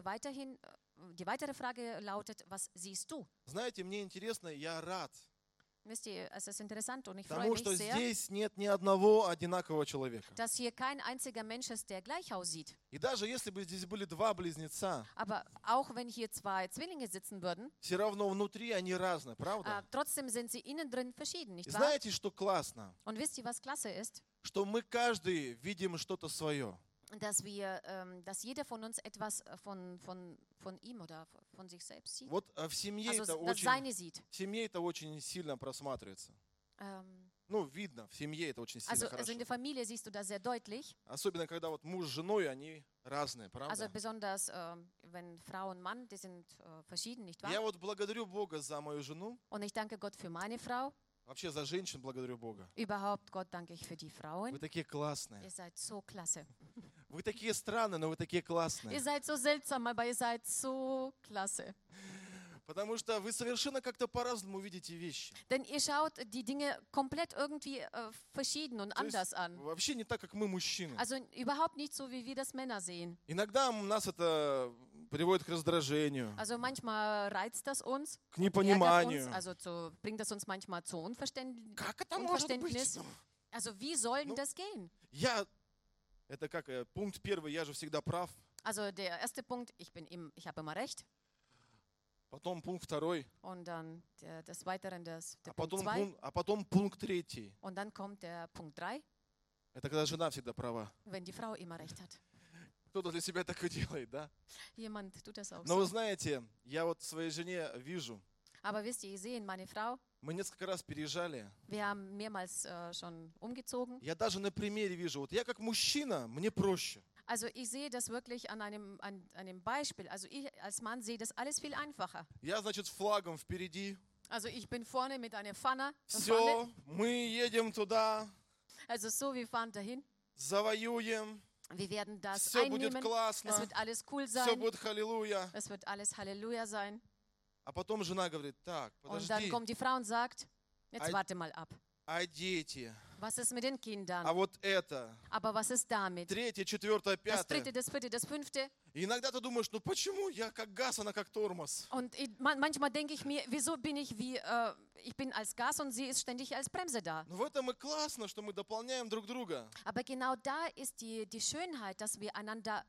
Speaker 1: weitere Frage lautet, was siehst du?
Speaker 2: Знаете, мне интересно, я рад
Speaker 1: Wisst ihr, es ist interessant und ich freue
Speaker 2: тому,
Speaker 1: mich
Speaker 2: что
Speaker 1: sehr,
Speaker 2: здесь нет ни одного одинакового человека.
Speaker 1: dass hier kein einziger Mensch ist, der gleich aussieht.
Speaker 2: И даже если бы здесь были два близнеца,
Speaker 1: Aber auch wenn hier zwei Zwillinge sitzen würden,
Speaker 2: все равно внутри они разные, правда?
Speaker 1: trotzdem sind sie innen drin verschieden,
Speaker 2: И
Speaker 1: nicht wahr?
Speaker 2: знаете, что классно?
Speaker 1: Und wisst ihr, was klasse ist?
Speaker 2: Что мы каждый видим что-то свое.
Speaker 1: Dass jeder von uns etwas von ihm oder von sich selbst sieht.
Speaker 2: Вот в семье
Speaker 1: Also
Speaker 2: это
Speaker 1: das
Speaker 2: очень,
Speaker 1: Seine sieht.
Speaker 2: в семье это очень сильно просматривается. Ну, видно, в семье это очень сильно
Speaker 1: Also
Speaker 2: хорошо.
Speaker 1: in der Familie siehst du das sehr deutlich.
Speaker 2: Особенно, когда вот муж с женой, они разные,
Speaker 1: Also
Speaker 2: правда?
Speaker 1: besonders, wenn Frau und Mann, die sind verschieden, nicht
Speaker 2: Я
Speaker 1: wahr?
Speaker 2: вот благодарю Бога за мою жену.
Speaker 1: Und ich danke Gott für meine Frau.
Speaker 2: Вообще за женщин благодарю Бога.
Speaker 1: Überhaupt Gott danke ich für die
Speaker 2: Вы
Speaker 1: Frauen.
Speaker 2: такие классные.
Speaker 1: Ihr seid so klasse.
Speaker 2: Вы такие странные, но вы такие
Speaker 1: Ihr
Speaker 2: классные.
Speaker 1: seid so seltsam, aber ihr seid so klasse.
Speaker 2: Потому что вы совершенно как-то по-разному видите вещи.
Speaker 1: Denn ihr schaut die Dinge komplett irgendwie verschieden und
Speaker 2: То есть
Speaker 1: anders an.
Speaker 2: вообще не так, как мы, мужчины.
Speaker 1: Also überhaupt nicht so, wie wir das Männer sehen.
Speaker 2: Иногда нас это приводит к раздражению,
Speaker 1: Also manchmal reizt das uns,
Speaker 2: к
Speaker 1: ärgert uns,
Speaker 2: непониманию.
Speaker 1: also bringt das uns manchmal zu
Speaker 2: Как это может быть?
Speaker 1: Unverständnis. Also wie soll denn das gehen?
Speaker 2: Это как пункт первый, я же всегда прав.
Speaker 1: Also der erste Punkt, ich habe immer recht.
Speaker 2: Потом пункт второй,
Speaker 1: Und dann des Weiteren der
Speaker 2: а
Speaker 1: Punkt
Speaker 2: потом,
Speaker 1: 2.
Speaker 2: потом пункт третий.
Speaker 1: Und dann kommt der Punkt 3,
Speaker 2: Это когда жена всегда права.
Speaker 1: wenn die Frau immer recht hat.
Speaker 2: Кто-то для себя так и делает, да?
Speaker 1: Jemand tut das auch
Speaker 2: Но вы
Speaker 1: so.
Speaker 2: знаете, я вот своей жене вижу,
Speaker 1: Aber wisst ihr, ich sehe meine Frau,
Speaker 2: мы несколько раз переезжали.
Speaker 1: wir haben mehrmals schon umgezogen.
Speaker 2: Я даже на примере вижу, вот я как мужчина, мне проще.
Speaker 1: Also ich sehe das wirklich an einem Beispiel. Also ich als Mann sehe das alles viel einfacher.
Speaker 2: Я, значит, с флагом впереди.
Speaker 1: Also ich bin vorne mit einer Pfanne.
Speaker 2: Все, мы едем туда,
Speaker 1: Also so, wir fahren dahin.
Speaker 2: завоюем,
Speaker 1: Wir werden das
Speaker 2: все будет
Speaker 1: einnehmen. Es
Speaker 2: классно,
Speaker 1: wird alles cool
Speaker 2: все
Speaker 1: sein.
Speaker 2: будет халилуя.
Speaker 1: Es wird alles Halleluja sein.
Speaker 2: А потом жена говорит, так,
Speaker 1: Und dann
Speaker 2: подожди,
Speaker 1: kommt die Frau und sagt, jetzt
Speaker 2: Ein-
Speaker 1: warte mal ab.
Speaker 2: а дети?
Speaker 1: Was ist mit den Kindern?
Speaker 2: А вот это,
Speaker 1: Aber was ist damit?
Speaker 2: третье, четвертое,
Speaker 1: Das
Speaker 2: пятое.
Speaker 1: dritte, das vierte, das fünfte.
Speaker 2: И иногда ты думаешь, ну почему я как газ, она как тормоз?
Speaker 1: Und manchmal denke ich mir, wieso bin ich ich bin als Gas und sie ist ständig als Bremse da.
Speaker 2: Но в этом и классно, что мы дополняем друг друга.
Speaker 1: Aber genau da ist die Schönheit, dass wir einander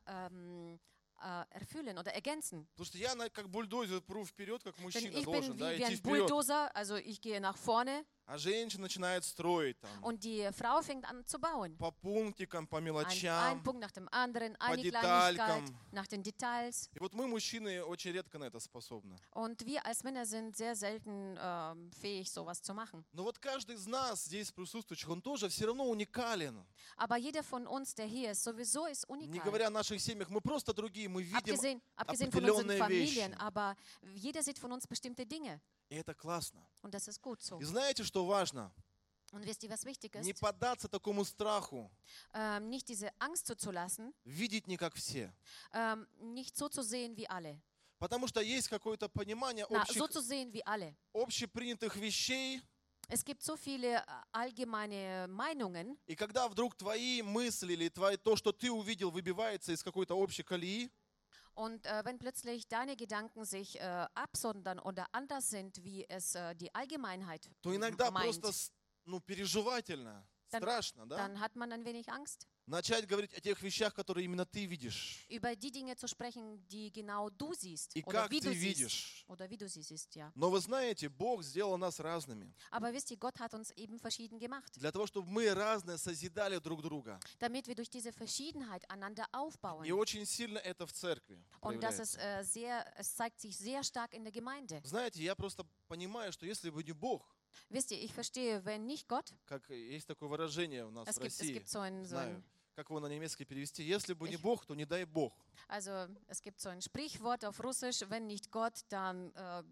Speaker 1: erfüllen oder ergänzen.
Speaker 2: Потому что я как бульдозер пру вперед, как
Speaker 1: Denn
Speaker 2: мужчина
Speaker 1: ich
Speaker 2: должен,
Speaker 1: bin
Speaker 2: да,
Speaker 1: wie
Speaker 2: идти
Speaker 1: ein
Speaker 2: вперед.
Speaker 1: Bulldozer, also ich gehe nach vorne
Speaker 2: А женщина начинает строить там
Speaker 1: und die Frau fängt an zu bauen.
Speaker 2: по пунктикам, по
Speaker 1: Ein
Speaker 2: мелочам.
Speaker 1: Punkt nach dem anderen, eine
Speaker 2: деталькам.
Speaker 1: Kleinigkeit nach den Details.
Speaker 2: И вот мы, мужчины, очень редко на это способны.
Speaker 1: Und wir als Männer sind sehr selten fähig, sowas zu machen.
Speaker 2: Но вот каждый из нас, здесь присутствующих, он тоже все равно уникален.
Speaker 1: Aber jeder von uns, der hier ist, sowieso ist
Speaker 2: Не
Speaker 1: unikal.
Speaker 2: говоря о наших семьях, мы просто другие, мы видим
Speaker 1: Abgesehen von unseren
Speaker 2: определенные
Speaker 1: Familien,
Speaker 2: вещи.
Speaker 1: aber jeder sieht von uns bestimmte Dinge.
Speaker 2: И это классно.
Speaker 1: Und das ist gut so.
Speaker 2: И знаете, что важно?
Speaker 1: Und wisst ihr, was wichtig
Speaker 2: Не
Speaker 1: ist?
Speaker 2: поддаться такому страху,
Speaker 1: Nicht diese Angst zuzulassen,
Speaker 2: видеть не как все.
Speaker 1: nicht so zu sehen wie alle.
Speaker 2: Потому что есть какое-то понимание
Speaker 1: So zu sehen wie alle.
Speaker 2: общепринятых вещей,
Speaker 1: Es gibt so viele allgemeine Meinungen.
Speaker 2: и когда вдруг твои мысли или то, что ты увидел, выбивается из какой-то общей колеи,
Speaker 1: Und wenn plötzlich deine Gedanken sich absondern oder anders sind, wie es die Allgemeinheit
Speaker 2: то иногда
Speaker 1: meint,
Speaker 2: просто переживательно, страшно, да?
Speaker 1: dann hat man ein wenig Angst,
Speaker 2: Начать говорить о тех вещах, которые именно ты видишь.
Speaker 1: über die Dinge zu sprechen, die genau du siehst.
Speaker 2: И
Speaker 1: Oder
Speaker 2: как
Speaker 1: wie
Speaker 2: ты
Speaker 1: du siehst.
Speaker 2: видишь.
Speaker 1: Oder wie du sie siehst, ja.
Speaker 2: Но вы знаете, Бог сделал нас разными.
Speaker 1: Aber wisst ihr, Gott hat uns eben verschieden gemacht,
Speaker 2: Для того, чтобы мы разные созидали друг друга.
Speaker 1: damit wir durch diese Verschiedenheit einander aufbauen.
Speaker 2: И очень сильно это в церкви
Speaker 1: Und das ist
Speaker 2: проявляется.
Speaker 1: es zeigt sich sehr stark in der Gemeinde.
Speaker 2: Знаете, я просто понимаю, что если бы не Бог,
Speaker 1: Wisst ihr, ich verstehe, wenn nicht Gott,
Speaker 2: как есть такое выражение у нас
Speaker 1: es
Speaker 2: в
Speaker 1: gibt
Speaker 2: России,
Speaker 1: so ein
Speaker 2: знаю, как его на немецкий перевести, если бы не Бог, то не дай Бог.
Speaker 1: Also es gibt so ein Sprichwort auf Russisch, wenn nicht Gott, dann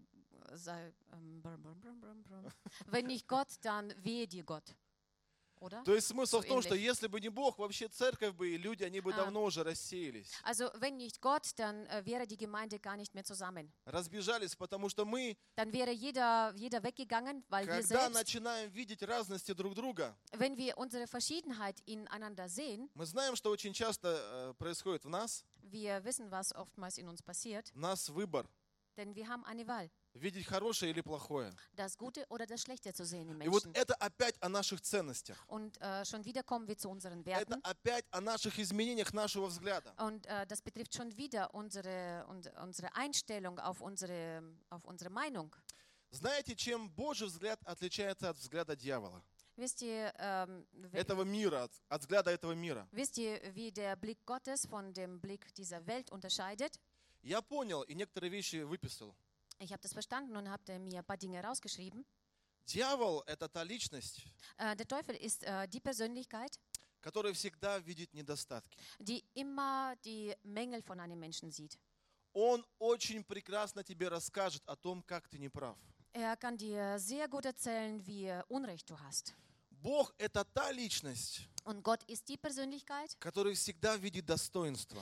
Speaker 1: wenn nicht Gott, dann wehe dir Gott. Oder?
Speaker 2: То есть смысл в том,
Speaker 1: ähnlich.
Speaker 2: что если бы не Бог, вообще церковь бы и люди, они бы давно уже рассеялись.
Speaker 1: Also wenn nicht Gott, dann wäre die Gemeinde gar nicht mehr zusammen.
Speaker 2: Разбежались, потому что мы,
Speaker 1: Dann wäre jeder weggegangen, weil wir
Speaker 2: когда
Speaker 1: selbst,
Speaker 2: начинаем видеть разности друг друга,
Speaker 1: wenn wir unsere Verschiedenheit ineinander sehen,
Speaker 2: мы знаем, что очень часто происходит в нас.
Speaker 1: wir wissen, was oftmals in uns passiert,
Speaker 2: У нас выбор,
Speaker 1: denn wir haben eine Wahl,
Speaker 2: видеть хорошее или плохое.
Speaker 1: das Gute oder das Schlechte zu sehen im
Speaker 2: И вот
Speaker 1: Menschen.
Speaker 2: это опять о наших ценностях.
Speaker 1: Und schon wieder kommen wir zu unseren
Speaker 2: Это
Speaker 1: Werten.
Speaker 2: опять о наших изменениях нашего взгляда.
Speaker 1: Und das betrifft schon wieder unsere Einstellung auf unsere Meinung.
Speaker 2: Знаете, чем Божий взгляд отличается от взгляда дьявола?
Speaker 1: Wisst ihr,
Speaker 2: Этого мира, от взгляда этого мира.
Speaker 1: wisst ihr, wie der Blick Gottes von dem Blick dieser Welt unterscheidet?
Speaker 2: Я понял и некоторые вещи выписал.
Speaker 1: Ich habe das verstanden und habe mir ein paar Dinge rausgeschrieben.
Speaker 2: Дьявол – это та личность,
Speaker 1: Der Teufel ist die Persönlichkeit,
Speaker 2: которая всегда видит недостатки.
Speaker 1: die immer die Mängel von einem Menschen sieht.
Speaker 2: Он очень прекрасно тебе расскажет о том, как ты не прав.
Speaker 1: Er kann dir sehr gut erzählen, wie Unrecht du hast.
Speaker 2: Бог – это та личность,
Speaker 1: Und Gott ist die Persönlichkeit,
Speaker 2: которая всегда видит достоинство.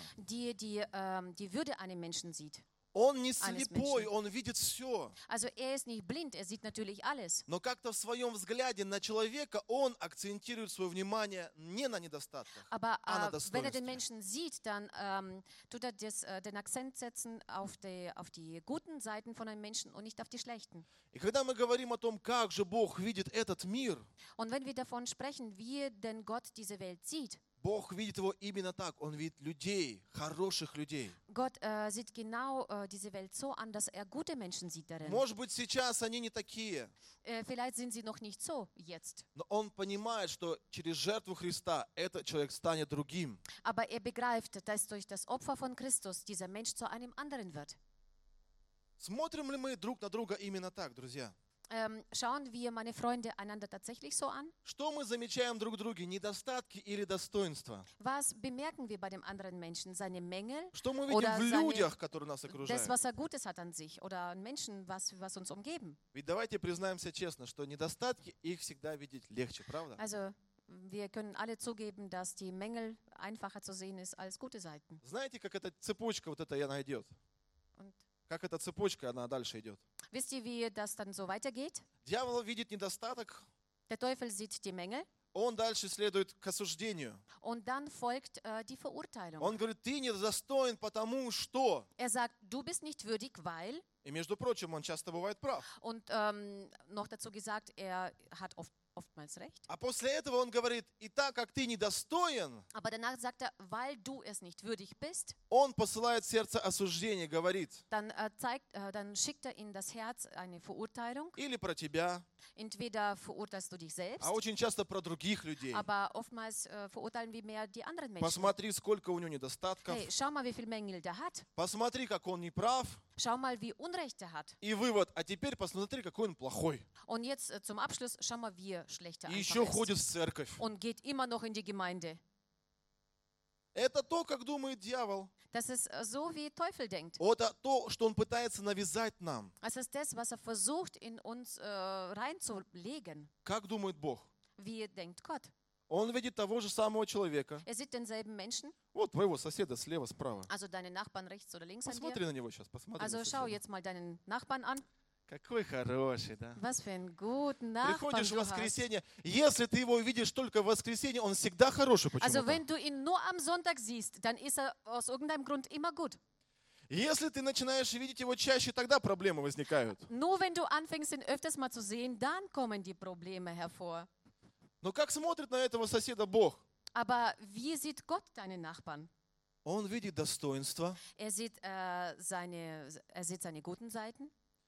Speaker 1: die Würde eines Menschen sieht.
Speaker 2: Он не
Speaker 1: Eines
Speaker 2: слепой,
Speaker 1: Menschen.
Speaker 2: он видит все.
Speaker 1: Also er ist nicht blind, er sieht natürlich alles.
Speaker 2: Но как-то в своем взгляде на человека он акцентирует свое внимание не на недостатках,
Speaker 1: Aber
Speaker 2: а на
Speaker 1: wenn er den
Speaker 2: достоинстве.
Speaker 1: Menschen sieht, dann tut er den Akzent setzen auf die guten Seiten von einem Menschen und nicht auf die schlechten.
Speaker 2: И когда мы говорим о том, как же Бог видит этот мир,
Speaker 1: Und wenn wir davon sprechen, wie denn Gott diese Welt sieht,
Speaker 2: Бог видит его именно так. Он видит людей, хороших людей.
Speaker 1: Gott sieht genau diese Welt so an, dass er gute Menschen sieht darin.
Speaker 2: Может быть, сейчас они не такие,
Speaker 1: Vielleicht sind sie noch nicht so jetzt.
Speaker 2: но он понимает, что через жертву Христа этот человек станет другим.
Speaker 1: Aber er begreift, dass durch das Opfer von Christus dieser Mensch zu einem anderen wird.
Speaker 2: Смотрим ли мы друг на друга именно так, друзья?
Speaker 1: Schauen wir, meine Freunde, einander tatsächlich so an?
Speaker 2: Что мы замечаем друг в друге, недостатки или достоинства?
Speaker 1: Was bemerken wir bei dem anderen Menschen? Seine Mängel?
Speaker 2: Что мы видим
Speaker 1: Oder
Speaker 2: в людях, которые нас
Speaker 1: das,
Speaker 2: окружают?
Speaker 1: was er Gutes hat an sich oder an Menschen, was uns umgeben.
Speaker 2: Ведь давайте признаемся честно, что недостатки, их всегда видеть легче, правда?
Speaker 1: Also wir können alle zugeben, dass die Mängel einfacher zu sehen ist als gute Seiten.
Speaker 2: Знаете, как эта цепочка вот эта она идет?
Speaker 1: Und
Speaker 2: Как эта цепочка, она дальше идет?
Speaker 1: wisst ihr, wie das dann so weitergeht?
Speaker 2: Дьявол видит недостаток,
Speaker 1: Der Teufel sieht die Mängel,
Speaker 2: он дальше следует к осуждению.
Speaker 1: Und dann folgt die Verurteilung.
Speaker 2: Он говорит, ты недостоин потому что.
Speaker 1: Sagt, du bist nicht würdig, weil.
Speaker 2: И, между прочим, он часто бывает прав.
Speaker 1: Und noch dazu gesagt, hat oftmals recht.
Speaker 2: А после этого он говорит, и так как ты недостоин,
Speaker 1: Aber danach sagt weil du es nicht würdig bist,
Speaker 2: он посылает в сердце осуждение, говорит,
Speaker 1: dann schickt in das Herz eine Verurteilung.
Speaker 2: или про тебя,
Speaker 1: Entweder verurteilst du dich selbst,
Speaker 2: а очень часто про других людей.
Speaker 1: aber oftmals verurteilen wir mehr die anderen Menschen.
Speaker 2: Посмотри, сколько у него недостатков.
Speaker 1: Hey, schau mal, wie viel Mängel der hat.
Speaker 2: Посмотри, как он неправ.
Speaker 1: Schau mal, wie Unrecht er hat.
Speaker 2: И вывод, а теперь посмотри, какой он плохой.
Speaker 1: Und jetzt zum Abschluss, schau mal, wie schlecht er
Speaker 2: И
Speaker 1: einfach
Speaker 2: еще
Speaker 1: ist.
Speaker 2: ходит в церковь.
Speaker 1: Und geht immer noch in die Gemeinde.
Speaker 2: Это то, как думает дьявол.
Speaker 1: Das ist so, wie Teufel denkt.
Speaker 2: Это то, что он пытается навязать нам.
Speaker 1: Es ist das, was versucht, in uns reinzulegen.
Speaker 2: Как думает Бог?
Speaker 1: Wie denkt Gott?
Speaker 2: Он видит того же самого человека.
Speaker 1: Sieht denselben Menschen.
Speaker 2: Вот твоего соседа слева, справа.
Speaker 1: Also deine Nachbarn rechts oder links an
Speaker 2: Посмотри
Speaker 1: dir.
Speaker 2: на него сейчас. Посмотри
Speaker 1: Also
Speaker 2: на
Speaker 1: schau
Speaker 2: соседа.
Speaker 1: jetzt mal deinen Nachbarn an.
Speaker 2: Какой хороший, да?
Speaker 1: Was für einen guten Nachbarn
Speaker 2: Приходишь в
Speaker 1: du hast.
Speaker 2: воскресенье. Если ты его видишь только в воскресенье, он всегда хороший
Speaker 1: Also
Speaker 2: почему-то.
Speaker 1: wenn du ihn nur am Sonntag siehst, dann ist er aus irgendeinem Grund immer gut.
Speaker 2: Если ты начинаешь видеть его чаще, тогда проблемы возникают.
Speaker 1: Nur wenn du anfängst, ihn öfters mal zu sehen, dann kommen die Probleme hervor.
Speaker 2: Но как смотрит на этого соседа Бог?
Speaker 1: Aber wie sieht Gott deine Nachbarn?
Speaker 2: Он видит достоинства.
Speaker 1: Er sieht seine guten Seiten.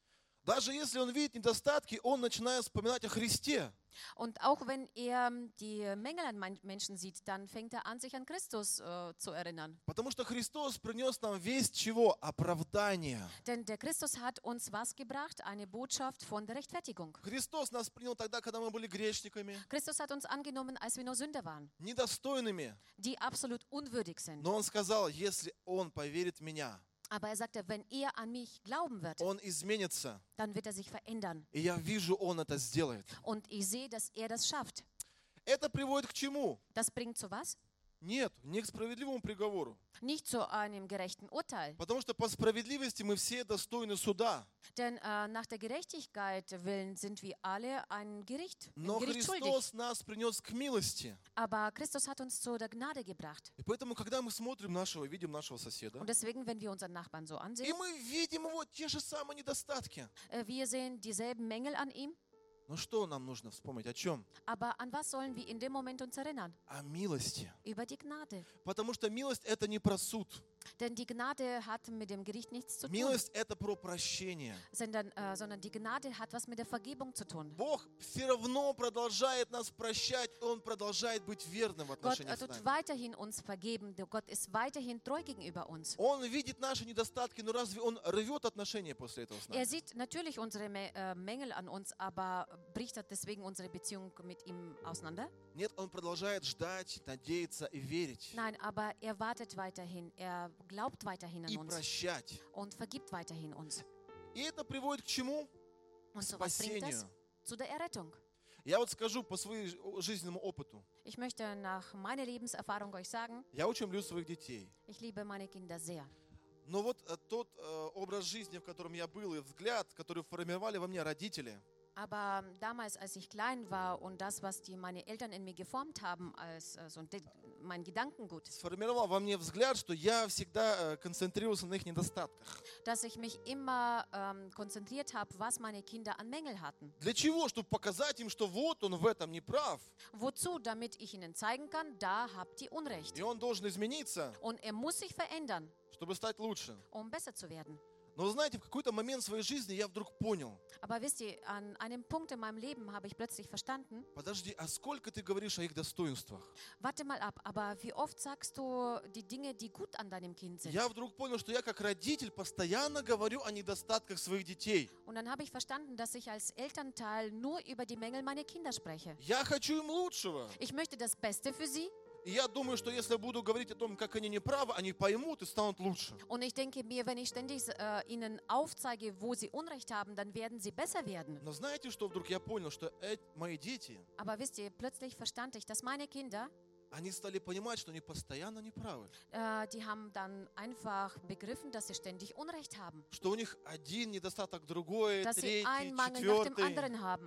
Speaker 2: Даже если он видит недостатки, он начинает вспоминать о Христе.
Speaker 1: Und auch wenn er die Mängel an Menschen sieht, dann fängt er an, sich an Christus zu erinnern.
Speaker 2: Потому что Христос принес нам весть чего? Оправдание.
Speaker 1: Denn der Christus hat uns was gebracht? Eine Botschaft von der Rechtfertigung.
Speaker 2: Христос нас принял тогда, когда мы были грешниками,
Speaker 1: Christus hat uns angenommen, als wir nur Sünder waren,
Speaker 2: недостойными.
Speaker 1: die absolut unwürdig sind.
Speaker 2: Но Он сказал, если Он поверит в Меня,
Speaker 1: Aber er sagte, wenn er an mich glauben wird,
Speaker 2: Он изменится.
Speaker 1: dann wird er sich verändern.
Speaker 2: И я вижу, Он это сделает.
Speaker 1: Und ich sehe, dass er das schafft.
Speaker 2: Это приводит к чему?
Speaker 1: Das bringt zu was?
Speaker 2: Нет, не к справедливому приговору.
Speaker 1: Nicht zu einem gerechten Urteil.
Speaker 2: Потому что по справедливости мы все достойны суда.
Speaker 1: Denn nach der Gerechtigkeit willen sind wir alle ein Gericht
Speaker 2: Но
Speaker 1: schuldig.
Speaker 2: Христос нас принес к милости.
Speaker 1: Aber Christus hat uns zu der Gnade gebracht.
Speaker 2: И поэтому, когда мы смотрим видим нашего соседа,
Speaker 1: Und deswegen, wenn wir unseren Nachbarn so
Speaker 2: и
Speaker 1: ansehen,
Speaker 2: мы видим его те же самые недостатки.
Speaker 1: wir sehen dieselben Mängel an ihm.
Speaker 2: Но что нам нужно вспомнить? О чем?
Speaker 1: Aber an was sollen wir in dem Moment uns erinnern?
Speaker 2: О милости.
Speaker 1: Über die Gnade.
Speaker 2: Потому что милость – это не про суд.
Speaker 1: Denn die Gnade hat mit dem Gericht nichts zu tun,
Speaker 2: Милость – это про прощение.
Speaker 1: sondern die Gnade hat was mit der Vergebung zu tun.
Speaker 2: Бог все равно продолжает нас прощать, Он продолжает быть верным в
Speaker 1: Gott
Speaker 2: отношениях с
Speaker 1: tut
Speaker 2: нами.
Speaker 1: weiterhin uns vergeben. Gott ist weiterhin treu gegenüber uns.
Speaker 2: Он видит наши недостатки, но разве Он rвет отношения после этого с нами?
Speaker 1: Er sieht natürlich unsere Mängel an uns, aber bricht er deswegen unsere Beziehung mit ihm auseinander?
Speaker 2: Нет, Он продолжает ждать, надеяться и верить.
Speaker 1: Nein, aber er wartet weiterhin. Er glaubt weiterhin
Speaker 2: И
Speaker 1: an uns
Speaker 2: прощать.
Speaker 1: und vergibt weiterhin uns.
Speaker 2: И это приводит к чему?
Speaker 1: Und so was bringt das?
Speaker 2: Спасению.
Speaker 1: Zu der Errettung.
Speaker 2: Я вот скажу по своему жизненному опыту.
Speaker 1: Ich möchte nach meiner Lebenserfahrung euch sagen,
Speaker 2: Я очень люблю своих детей.
Speaker 1: ich liebe meine Kinder sehr.
Speaker 2: Но вот тот образ жизни, в котором я был, и взгляд, который формировали во мне родители,
Speaker 1: Aber damals, als ich klein war und das, was meine Eltern in mir geformt haben, als mein Gedankengut,
Speaker 2: сформировал во мне взгляд, что я всегда концентрировался на их недостатках.
Speaker 1: dass ich mich immer konzentriert habe, was meine Kinder an Mängel hatten.
Speaker 2: Для чего? Чтобы показать им, что вот он в этом не прав.
Speaker 1: Wozu? Damit ich ihnen zeigen kann, da habt ihr Unrecht.
Speaker 2: И он должен измениться,
Speaker 1: Und er muss sich verändern,
Speaker 2: чтобы стать лучше.
Speaker 1: um besser zu werden.
Speaker 2: Но вы знаете, в какой-то момент своей жизни я вдруг понял.
Speaker 1: Aber wisst ihr, an einem Punkt in meinem Leben habe ich plötzlich verstanden,
Speaker 2: Подожди, а сколько ты говоришь о их достоинствах?
Speaker 1: warte mal ab, aber wie oft sagst du die Dinge, die gut an deinem Kind sind?
Speaker 2: Я вдруг понял, что я как родитель постоянно говорю о недостатках своих детей.
Speaker 1: Und dann habe ich verstanden, dass ich als Elternteil nur über die Mängel meiner Kinder spreche.
Speaker 2: Я хочу им лучшего.
Speaker 1: Ich möchte das Beste für sie.
Speaker 2: И я думаю, что если я буду говорить о том, как они неправы, они поймут и станут лучше.
Speaker 1: Und ich denke mir, wenn ich ständig ihnen aufzeige, wo sie Unrecht haben, dann werden sie besser werden.
Speaker 2: Но знаете, что вдруг я понял? Что мои дети,
Speaker 1: Aber wisst ihr, plötzlich verstand ich, dass meine Kinder,
Speaker 2: они стали понимать, что они постоянно неправы.
Speaker 1: die haben dann einfach begriffen, dass sie ständig Unrecht haben.
Speaker 2: Что у них один недостаток, другой,
Speaker 1: Dass sie
Speaker 2: третий,
Speaker 1: einen Mangel nach dem
Speaker 2: четвертый.
Speaker 1: anderen haben.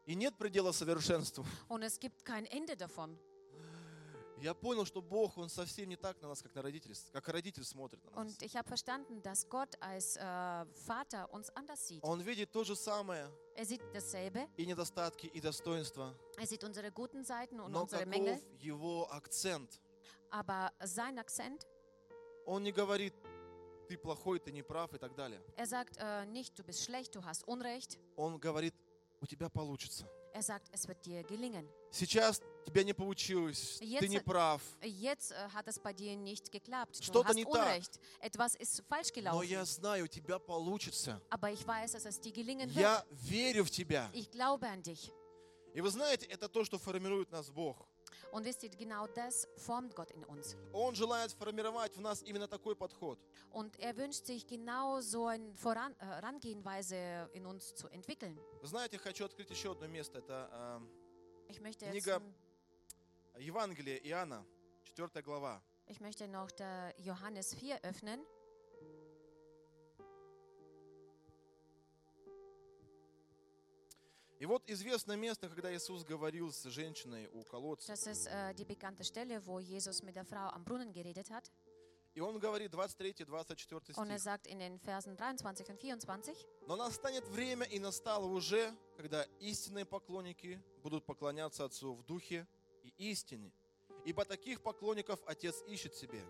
Speaker 2: И нет предела совершенству.
Speaker 1: und es gibt kein Ende davon.
Speaker 2: Я понял, что Бог, Он совсем не так на нас, как родитель смотрит на нас.
Speaker 1: Und ich habe verstanden, dass Gott als Vater uns anders sieht.
Speaker 2: Он видит то же самое,
Speaker 1: Er sieht dasselbe,
Speaker 2: и недостатки, и достоинства.
Speaker 1: er sieht unsere guten Seiten und
Speaker 2: Но
Speaker 1: unsere Mängel,
Speaker 2: каков Его акцент?
Speaker 1: aber sein Akzent,
Speaker 2: Он не говорит, ты плохой, ты не прав и так далее.
Speaker 1: er sagt nicht, du bist schlecht, du hast Unrecht.
Speaker 2: Он говорит, у тебя получится.
Speaker 1: Er sagt, es wird dir gelingen.
Speaker 2: Сейчас тебя не получилось, ты
Speaker 1: Jetzt-
Speaker 2: не прав.
Speaker 1: Jetzt hat es bei dir nicht geklappt. Du
Speaker 2: Что-то
Speaker 1: hast
Speaker 2: не так.
Speaker 1: Unrecht. Etwas ist falsch
Speaker 2: Но
Speaker 1: gelaufen.
Speaker 2: я знаю, у тебя получится.
Speaker 1: Aber ich weiß, dass es dir gelingen wird.
Speaker 2: Я верю в тебя.
Speaker 1: Ich glaube an dich.
Speaker 2: И вы знаете, это то, что формирует нас Бог.
Speaker 1: Und wisst ihr, genau das formt Gott in uns.
Speaker 2: Он желает сформировать в нас именно такой подход.
Speaker 1: Und er wünscht sich genau so eine Herangehenweise in uns zu entwickeln.
Speaker 2: Вы знаете, хочу открыть еще одно место. Это
Speaker 1: Ich möchte, jetzt,
Speaker 2: Книга Евангелие Иоанна, 4 глава.
Speaker 1: ich möchte noch der Johannes 4 öffnen.
Speaker 2: И вот известное место, когда Иисус говорил с женщиной у колодца.
Speaker 1: Das ist die bekannte Stelle, wo Jesus mit der Frau am Brunnen geredet hat.
Speaker 2: И он говорит, 23-24
Speaker 1: Und er
Speaker 2: стих.
Speaker 1: sagt in den Versen 23 und 24,
Speaker 2: Но настанет время, и настало уже, когда истинные поклонники будут поклоняться Отцу в духе и истине. Ибо таких поклонников Отец ищет себе.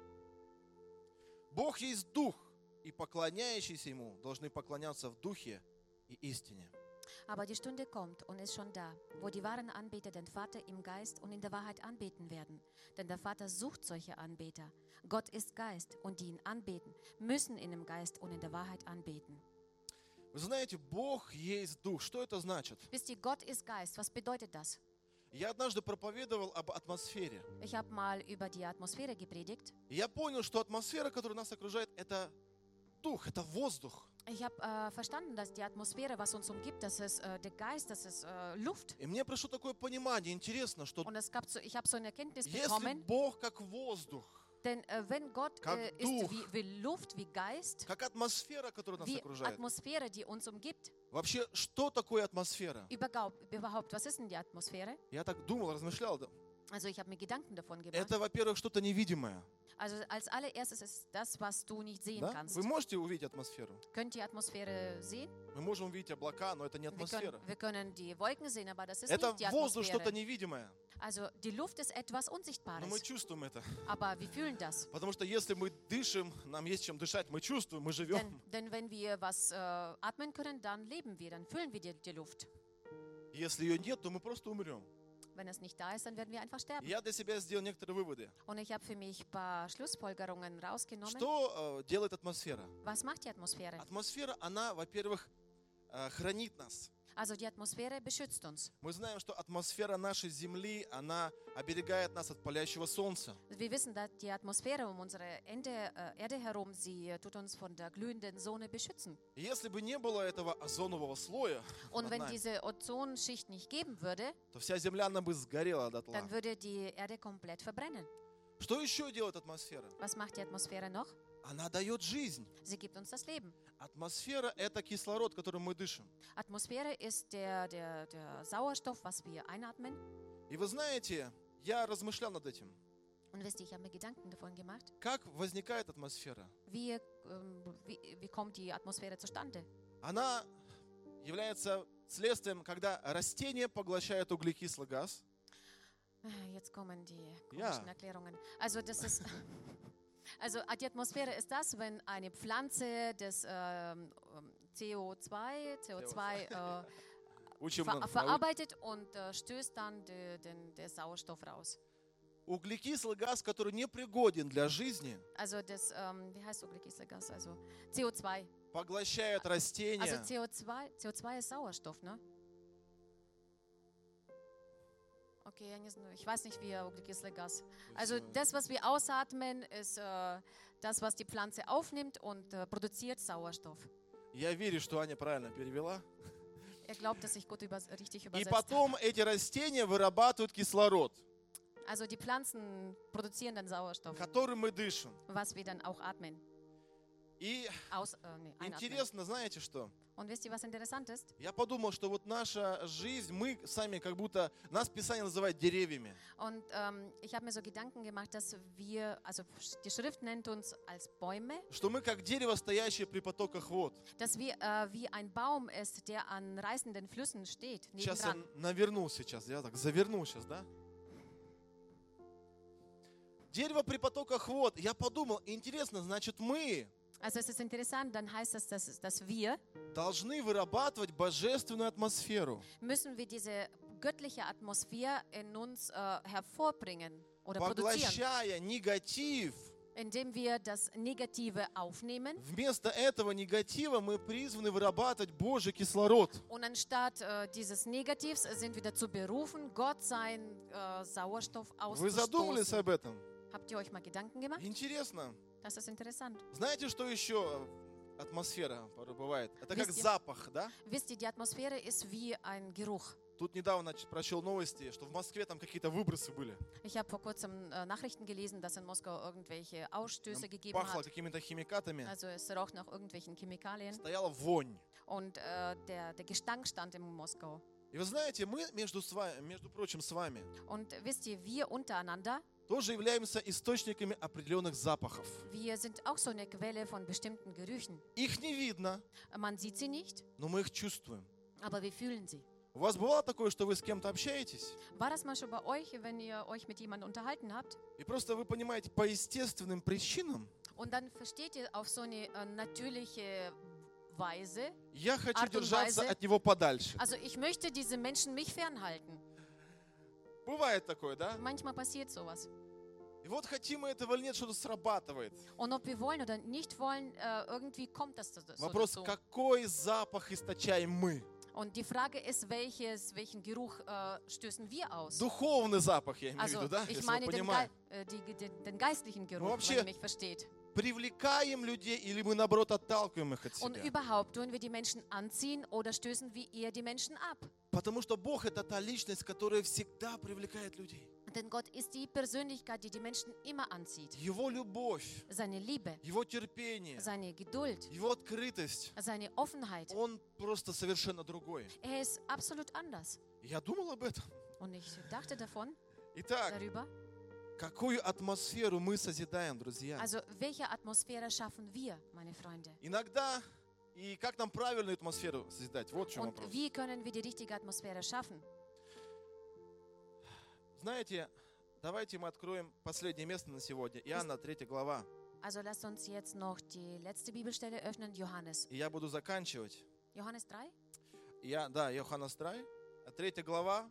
Speaker 2: Бог есть Дух, и поклоняющиеся Ему должны поклоняться в духе и истине.
Speaker 1: aber die Stunde kommt und ist schon da, wo die wahren Anbeter den Vater im Geist und in der Wahrheit anbeten werden. Denn der Vater sucht solche Anbeter. Gott ist Geist und die ihn anbeten, müssen ihn im Geist und in der Wahrheit anbeten.
Speaker 2: Вы знаете, Бог есть Дух. Что это значит?
Speaker 1: Wisst ihr, Gott ist Geist. Was bedeutet das?
Speaker 2: Я однажды проповедовал об атмосфере.
Speaker 1: Ich habe mal über die Atmosphäre gepredigt.
Speaker 2: И я понял, что атмосфера, которая нас окружает, это дух, это воздух.
Speaker 1: Ich habe verstanden, dass die Atmosphäre, was uns umgibt, das ist der Geist, das ist Luft.
Speaker 2: И мне пришло такое понимание, интересно, что
Speaker 1: Und ich habe so eine Erkenntnis
Speaker 2: если
Speaker 1: bekommen,
Speaker 2: Бог как воздух,
Speaker 1: denn wenn Gott
Speaker 2: Как
Speaker 1: ist
Speaker 2: Дух.
Speaker 1: wie Luft, wie Geist,
Speaker 2: как атмосфера, которая нас
Speaker 1: wie
Speaker 2: окружает.
Speaker 1: Atmosphäre, die uns umgibt,
Speaker 2: Вообще, что такое атмосфера?
Speaker 1: überhaupt, was ist denn die Atmosphäre?
Speaker 2: Я так думал, размышлял. Да.
Speaker 1: Also ich habe mir Gedanken davon gemacht.
Speaker 2: Это, во-первых, что-то невидимое.
Speaker 1: Also als allererstes ist das, was du nicht sehen
Speaker 2: Да?
Speaker 1: kannst.
Speaker 2: Вы можете увидеть атмосферу?
Speaker 1: Könnt ihr Atmosphäre sehen?
Speaker 2: Мы можем увидеть облака, но это не атмосфера.
Speaker 1: Wir können die Wolken sehen, aber das ist
Speaker 2: Это
Speaker 1: nicht die
Speaker 2: воздух, что-то
Speaker 1: Atmosphäre.
Speaker 2: невидимое.
Speaker 1: Also die Luft ist etwas
Speaker 2: Но мы
Speaker 1: Unsichtbares,
Speaker 2: чувствуем это.
Speaker 1: aber wir fühlen das.
Speaker 2: Потому что если мы дышим, нам есть чем дышать, мы чувствуем, мы живем.
Speaker 1: Denn wenn wir was atmen können, dann leben wir, dann fühlen wir die Luft.
Speaker 2: Если ее нет, то мы просто умрем.
Speaker 1: Wenn es nicht da ist, dann werden wir einfach sterben.
Speaker 2: Я для себя сделал некоторые выводы.
Speaker 1: Und ich habe für mich ein paar Schlussfolgerungen rausgenommen.
Speaker 2: Что делает атмосфера?
Speaker 1: Was macht die Atmosphäre?
Speaker 2: Атмосфера, она, во-первых, хранит нас.
Speaker 1: Also die Atmosphäre beschützt uns.
Speaker 2: Мы знаем, что атмосфера нашей Земли, она оберегает нас от палящего солнца.
Speaker 1: Wir wissen, dass die Atmosphäre um unsere Erde herum, sie tut uns von der glühenden Sonne beschützen.
Speaker 2: И если бы не было этого озонового слоя,
Speaker 1: Und
Speaker 2: над
Speaker 1: wenn
Speaker 2: нами,
Speaker 1: diese Ozonschicht nicht geben würde,
Speaker 2: то вся Земля, она бы сгорела дотла.
Speaker 1: dann würde die Erde komplett verbrennen.
Speaker 2: Что еще делает атмосфера?
Speaker 1: Was macht die Atmosphäre noch?
Speaker 2: Она дает жизнь.
Speaker 1: Sie gibt uns das Leben.
Speaker 2: Атмосфера – это кислород, которым мы дышим.
Speaker 1: Atmosphäre ist der Sauerstoff, was wir einatmen.
Speaker 2: И вы знаете, я размышлял над этим.
Speaker 1: Und wisst ihr, ich habe mir Gedanken davon gemacht.
Speaker 2: Как возникает атмосфера?
Speaker 1: Wie kommt die Atmosphäre zustande?
Speaker 2: Она является следствием, когда растения поглощают углекислый газ.
Speaker 1: Jetzt kommen die
Speaker 2: Ja.
Speaker 1: komischen Erklärungen. Also das ist, also die Atmosphäre ist das, wenn eine Pflanze das CO2
Speaker 2: Учим
Speaker 1: verarbeitet und stößt dann den Sauerstoff raus.
Speaker 2: углекислый газ, который непригоден для жизни,
Speaker 1: Also das, wie heißt Gas? Also CO2.
Speaker 2: поглощают
Speaker 1: Also
Speaker 2: растения.
Speaker 1: CO2 ist Sauerstoff, ne? Okay, ich weiß nicht, wie Gas. Also das, was wir ausatmen, ist das, was die Pflanze aufnimmt und produziert Sauerstoff.
Speaker 2: Я верю, что Аня правильно перевела.
Speaker 1: Er glaubt, dass ich gut richtig
Speaker 2: И
Speaker 1: übersetzt habe.
Speaker 2: потом эти растения вырабатывают кислород,
Speaker 1: Also die Pflanzen produzieren dann Sauerstoff,
Speaker 2: которым мы дышим.
Speaker 1: was wir dann auch atmen.
Speaker 2: И
Speaker 1: einatmen.
Speaker 2: интересно, знаете что?
Speaker 1: Und wisst ihr, was interessant ist?
Speaker 2: Я подумал, что вот наша жизнь, мы сами как будто, нас Писание называет деревьями.
Speaker 1: Und ich habe mir so Gedanken gemacht, dass wir, also die Schrift nennt uns als Bäume,
Speaker 2: Что мы как дерево, стоящее при потоках вод.
Speaker 1: dass wir wie ein Baum ist, der an reißenden Flüssen steht,
Speaker 2: Сейчас я
Speaker 1: nebendran.
Speaker 2: навернул сейчас, я так завернул сейчас, да? Дерево при потоках вод. Я подумал, интересно, значит мы
Speaker 1: Also es ist interessant, dann heißt das, dass wir
Speaker 2: должны вырабатывать божественную атмосферу.
Speaker 1: müssen wir diese göttliche Atmosphäre in uns hervorbringen oder produzieren,
Speaker 2: Поглощая негатив,
Speaker 1: indem wir das Negative aufnehmen
Speaker 2: вместо этого негатива мы призваны вырабатывать Божий кислород.
Speaker 1: und anstatt dieses Negativs sind wir dazu berufen, Gott seinen Sauerstoff
Speaker 2: Вы задумались
Speaker 1: auszustoßen.
Speaker 2: об этом?
Speaker 1: Habt ihr euch mal Gedanken gemacht?
Speaker 2: Интересно.
Speaker 1: Das ist interessant.
Speaker 2: Знаете, что еще атмосфера порой бывает? Это как
Speaker 1: Везде.
Speaker 2: запах, да?
Speaker 1: Wisst ihr, die Atmosphäre ist wie ein Geruch.
Speaker 2: Тут недавно прочел новости, что в Москве там какие-то выбросы были.
Speaker 1: Ich habe vor kurzem Nachrichten gelesen, dass in Moskau irgendwelche Ausstöße
Speaker 2: Там
Speaker 1: gegeben
Speaker 2: пахло
Speaker 1: hat.
Speaker 2: какими-то химикатами.
Speaker 1: Also es roch nach irgendwelchen Chemikalien.
Speaker 2: Стояла вонь.
Speaker 1: Und der Gestank stand in Moskau.
Speaker 2: И вы знаете, мы между прочим с вами
Speaker 1: Und wisst ihr, wir untereinander,
Speaker 2: тоже являемся источниками определенных запахов.
Speaker 1: wir sind auch so eine Quelle von bestimmten Gerüchen.
Speaker 2: Их не видно,
Speaker 1: Man sieht sie nicht,
Speaker 2: но мы их чувствуем.
Speaker 1: aber wir fühlen sie.
Speaker 2: У вас бывало такое, что вы с кем-то общаетесь,
Speaker 1: War das mal schon bei euch, wenn ihr euch mit jemandem unterhalten habt?
Speaker 2: и просто вы понимаете, по естественным причинам
Speaker 1: Und dann versteht ihr auf so eine natürliche Weise,
Speaker 2: я хочу
Speaker 1: Art und
Speaker 2: держаться
Speaker 1: Weise.
Speaker 2: от него подальше.
Speaker 1: also ich möchte diese Menschen mich fernhalten.
Speaker 2: Бывает такое, да?
Speaker 1: Manchmal passiert sowas.
Speaker 2: И вот хотим мы этого или нет, что-то срабатывает.
Speaker 1: Und ob wir wollen oder nicht wollen, irgendwie kommt das so
Speaker 2: Вопрос,
Speaker 1: dazu.
Speaker 2: какой запах источаем мы?
Speaker 1: Und die Frage ist, welchen Geruch stößen wir aus?
Speaker 2: Духовный запах, я имею в
Speaker 1: Also
Speaker 2: виду, да?
Speaker 1: ich
Speaker 2: Если
Speaker 1: meine
Speaker 2: вы
Speaker 1: den,
Speaker 2: понимаете.
Speaker 1: den geistlichen Geruch,
Speaker 2: вообще-
Speaker 1: wenn ihr mich versteht.
Speaker 2: Привлекаем людей или мы, наоборот, отталкиваем их от
Speaker 1: Und
Speaker 2: себя?
Speaker 1: überhaupt, tun wir die Menschen anziehen oder stößen wir eher die Menschen ab?
Speaker 2: Потому что Бог — это та личность, которая всегда привлекает людей.
Speaker 1: Denn Gott ist die Persönlichkeit, die die Menschen immer anzieht.
Speaker 2: Его любовь,
Speaker 1: Seine Liebe,
Speaker 2: Его терпение,
Speaker 1: seine Geduld,
Speaker 2: Его открытость,
Speaker 1: seine Offenheit.
Speaker 2: Он просто совершенно другой.
Speaker 1: Er ist absolut anders.
Speaker 2: И я думал об этом.
Speaker 1: Und ich dachte davon,
Speaker 2: Итак,
Speaker 1: darüber.
Speaker 2: какую атмосферу мы созидаем, друзья?
Speaker 1: Also, welche Atmosphäre schaffen wir, meine Freunde?
Speaker 2: Иногда, и как нам правильную атмосферу созидать? Вот в чем
Speaker 1: Und
Speaker 2: вопрос.
Speaker 1: wie können wir die richtige Atmosphäre schaffen?
Speaker 2: Знаете, давайте мы откроем последнее место на сегодня. Иоанна, 3 глава.
Speaker 1: Also lasst uns jetzt noch die letzte Bibelstelle öffnen, Johannes.
Speaker 2: И я буду заканчивать.
Speaker 1: Johannes 3?
Speaker 2: Иоанна 3 глава,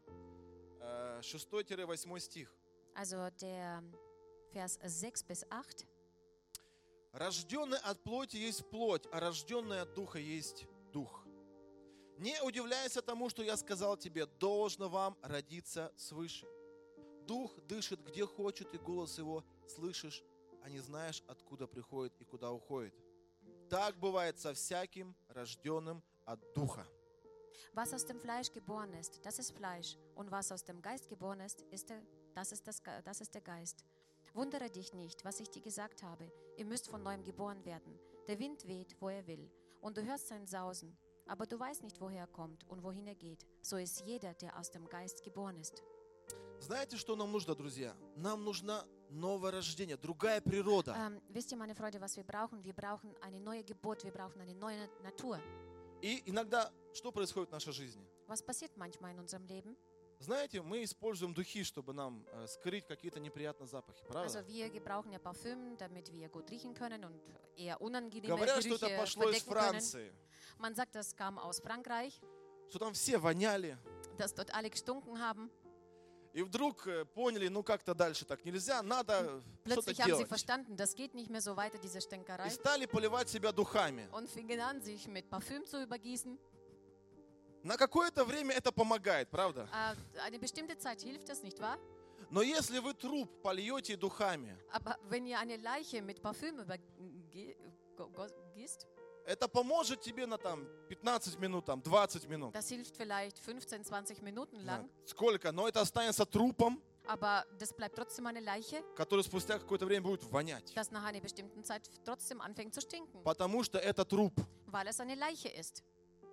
Speaker 2: 6-8 стих.
Speaker 1: Also der Vers 6 bis 8.
Speaker 2: Рожденный от плоти есть плоть, а рожденный от духа есть дух. Не удивляйся тому, что я сказал тебе, должно вам родиться свыше. Дух дышит где хочет, и голос его слышишь, а не знаешь, откуда приходит и куда уходит. Так бывает со всяким рожденным от духа.
Speaker 1: Was aus dem Fleisch geboren ist, das ist Fleisch. Und was aus dem Geist geboren ist, das ist der Geist. Wundere dich nicht, was ich dir gesagt habe. Ihr müsst von neuem geboren werden. Der Wind weht, wo er will. Und du hörst sein Sausen. Aber du weißt nicht, woher er kommt und wohin er geht. So ist jeder, der aus dem Geist geboren ist.
Speaker 2: Знаете, что нам нужно, друзья? Нам нужно новое рождение, другая природа.
Speaker 1: Wisst ihr, meine Freunde, was wir brauchen? Wir brauchen eine neue Geburt, wir brauchen eine neue Natur.
Speaker 2: И иногда, что происходит в нашей жизни?
Speaker 1: Was passiert manchmal in unserem Leben?
Speaker 2: Знаете, мы используем духи, чтобы нам скрыть какие-то неприятные запахи, правда?
Speaker 1: Also wir gebrauchen ja Parfüm, damit wir gut riechen können und eher unangenehme
Speaker 2: Говорят, что это
Speaker 1: Gerüche
Speaker 2: пошло из
Speaker 1: verdecken können.
Speaker 2: Франции,
Speaker 1: Man sagt, das kam aus Frankreich,
Speaker 2: что там все воняли.
Speaker 1: dass dort alle gestunken haben.
Speaker 2: И вдруг поняли, ну как-то дальше так нельзя, надо что-то
Speaker 1: Plötzlich haben sie
Speaker 2: делать.
Speaker 1: verstanden, das geht nicht mehr so weiter, diese
Speaker 2: И
Speaker 1: Stänkerei.
Speaker 2: стали поливать себя духами.
Speaker 1: Und fingen an, sich mit Parfüm zu übergießen.
Speaker 2: На какое-то время это помогает, правда?
Speaker 1: Eine bestimmte Zeit hilft das, nicht wahr?
Speaker 2: Но если вы труп польете духами,
Speaker 1: Aber wenn ihr eine Leiche mit Parfüm übergießt,
Speaker 2: это поможет тебе на там 15 минут, там 20 минут.
Speaker 1: das hilft vielleicht 15, 20 Minuten lang.
Speaker 2: Сколько? Но это останется трупом.
Speaker 1: Aber das bleibt trotzdem eine Leiche,
Speaker 2: который спустя какое-то время будет вонять.
Speaker 1: das nach einer bestimmten Zeit trotzdem anfängt zu stinken,
Speaker 2: Потому что это труп.
Speaker 1: weil es eine Leiche ist.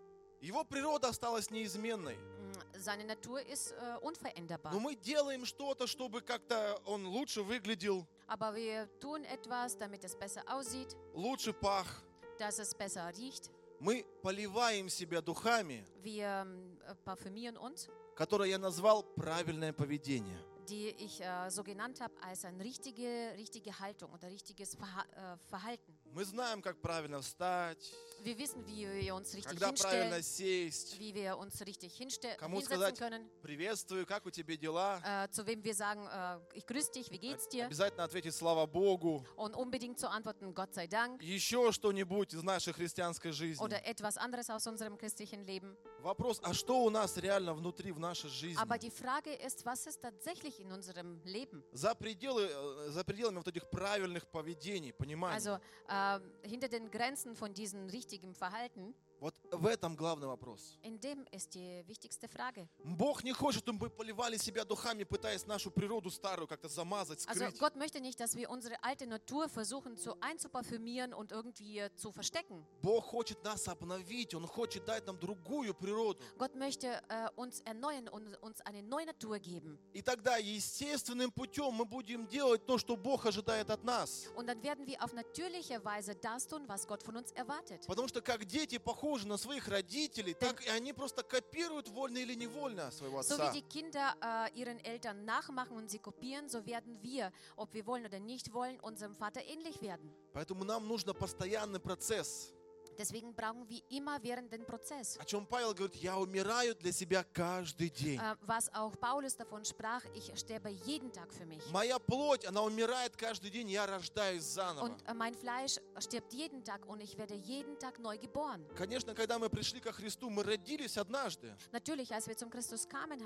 Speaker 2: Его природа осталась неизменной.
Speaker 1: Seine Natur ist unveränderbar.
Speaker 2: Но мы делаем что-то, чтобы как-то он лучше выглядел,
Speaker 1: Aber wir tun etwas, damit es besser aussieht,
Speaker 2: лучше пах.
Speaker 1: dass es besser riecht.
Speaker 2: Мы поливаем себя духами,
Speaker 1: Wir parfümieren uns,
Speaker 2: которые я назвал правильное поведение.
Speaker 1: die ich so genannt habe als eine richtige Haltung oder richtiges Verhalten.
Speaker 2: Мы знаем, как правильно встать,
Speaker 1: Wir wissen, wie wir uns richtig
Speaker 2: когда правильно
Speaker 1: hinstellen,
Speaker 2: сесть,
Speaker 1: wie wir uns richtig
Speaker 2: кому
Speaker 1: hinsetzen
Speaker 2: сказать
Speaker 1: können,
Speaker 2: «приветствую, как у тебя дела?»
Speaker 1: zu wem wir sagen, ich grüße dich, wie geht's dir?
Speaker 2: Обязательно ответить «слава Богу».
Speaker 1: Und unbedingt zu antworten, Gott sei Dank,
Speaker 2: Еще что-нибудь из нашей христианской жизни.
Speaker 1: oder etwas anderes aus unserem christlichen Leben.
Speaker 2: Вопрос, а что у нас реально внутри, в нашей жизни?
Speaker 1: Aber die Frage ist, was ist tatsächlich in unserem Leben?
Speaker 2: За пределами вот этих правильных поведений, понимаете?
Speaker 1: Also hinter den Grenzen von diesem richtigen Verhalten,
Speaker 2: Вот в этом главный вопрос.
Speaker 1: in dem ist die wichtigste Frage.
Speaker 2: Бог не хочет, чтобы мы поливали себя духами, пытаясь нашу природу старую как-то замазать,
Speaker 1: Also
Speaker 2: скрыть.
Speaker 1: Gott möchte nicht, dass wir unsere alte Natur versuchen einzuparfümieren und irgendwie zu verstecken.
Speaker 2: Бог хочет нас обновить, Он хочет дать нам другую природу.
Speaker 1: Gott möchte uns erneuern und uns eine neue Natur geben.
Speaker 2: И тогда естественным путем мы будем делать то, что Бог ожидает от нас.
Speaker 1: Und dann werden wir auf natürliche Weise das tun, was Gott von uns erwartet.
Speaker 2: Потому что как дети похожи на своих родителей, так и они просто копируют вольно или невольно своего
Speaker 1: So wie
Speaker 2: отца.
Speaker 1: die Kinder ihren Eltern nachmachen und sie kopieren, so werden wir, ob wir wollen oder nicht wollen, unserem Vater ähnlich werden.
Speaker 2: Поэтому нам нужно постоянный процесс.
Speaker 1: Deswegen brauchen wir immer während den Prozess.
Speaker 2: О чем Павел говорит, я умираю для себя каждый день.
Speaker 1: Was auch Paulus davon sprach, ich sterbe jeden Tag für mich.
Speaker 2: Моя плоть, она умирает каждый день, я рождаюсь заново.
Speaker 1: Und mein Fleisch stirbt jeden Tag und ich werde jeden Tag neu geboren.
Speaker 2: Конечно, когда мы пришли ко Христу, мы родились однажды.
Speaker 1: Natürlich, als wir zum Christus kamen,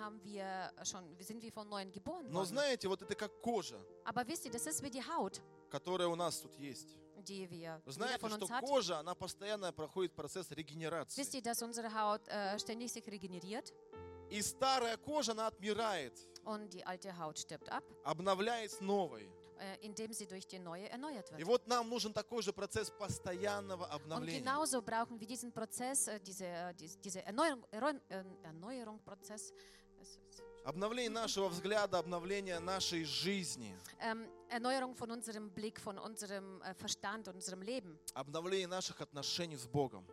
Speaker 1: sind wir von Neuem geboren
Speaker 2: Но
Speaker 1: worden.
Speaker 2: знаете, вот это как кожа,
Speaker 1: Aber wisst ihr, das ist wie die Haut,
Speaker 2: которая у нас тут есть.
Speaker 1: die
Speaker 2: Вы
Speaker 1: jeder
Speaker 2: знаете,
Speaker 1: von
Speaker 2: что
Speaker 1: uns hat.
Speaker 2: кожа, она постоянно проходит процесс регенерации.
Speaker 1: Wisst ihr, dass unsere Haut ständig sich regeneriert
Speaker 2: И старая кожа, она отмирает,
Speaker 1: und die alte Haut stirbt ab,
Speaker 2: обновляясь новой.
Speaker 1: indem sie durch die neue erneuert
Speaker 2: И
Speaker 1: wird.
Speaker 2: вот нам нужен такой же процесс постоянного
Speaker 1: Und
Speaker 2: обновления.
Speaker 1: genauso brauchen wir diesen Prozess, diese Erneuerungsprozess,
Speaker 2: Обновление нашего взгляда, обновление нашей жизни.
Speaker 1: Erneuerung von unserem Blick, von unserem Verstand, unserem Leben,
Speaker 2: Обновление наших отношений с Богом.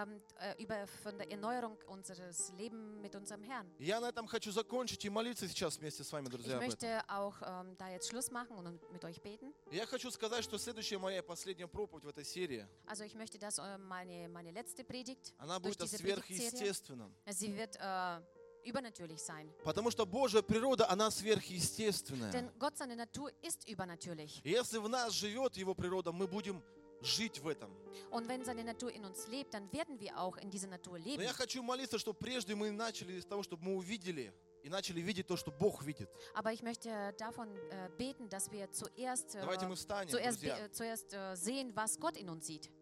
Speaker 1: von der Erneuerung unseres Lebens mit unserem Herrn.
Speaker 2: И я на этом хочу закончить и молиться сейчас вместе с вами,
Speaker 1: Ich
Speaker 2: друзья, об этом.
Speaker 1: möchte auch da jetzt Schluss machen und mit euch beten.
Speaker 2: И я хочу сказать, что следующая моя последняя проповедь в этой серии,
Speaker 1: Also ich möchte, dass meine letzte Predigt
Speaker 2: она
Speaker 1: durch
Speaker 2: будет о
Speaker 1: diese Predigtserie,
Speaker 2: сверхъестественном.
Speaker 1: sie wird übernatürlich sein.
Speaker 2: Потому что Божья природа, она сверхъестественная.
Speaker 1: Denn Gott, seine Natur ist übernatürlich.
Speaker 2: И если в нас живет Его природа, мы будем жить в этом.
Speaker 1: Und wenn seine Natur in uns lebt, dann werden wir auch in dieser Natur
Speaker 2: Но
Speaker 1: leben.
Speaker 2: я хочу молиться, чтобы прежде мы начали с того, чтобы мы увидели и начали видеть то, что Бог видит.
Speaker 1: Aber ich möchte davon beten, dass wir zuerst
Speaker 2: Давайте мы встанем, друзья.
Speaker 1: sehen, was Gott in uns sieht.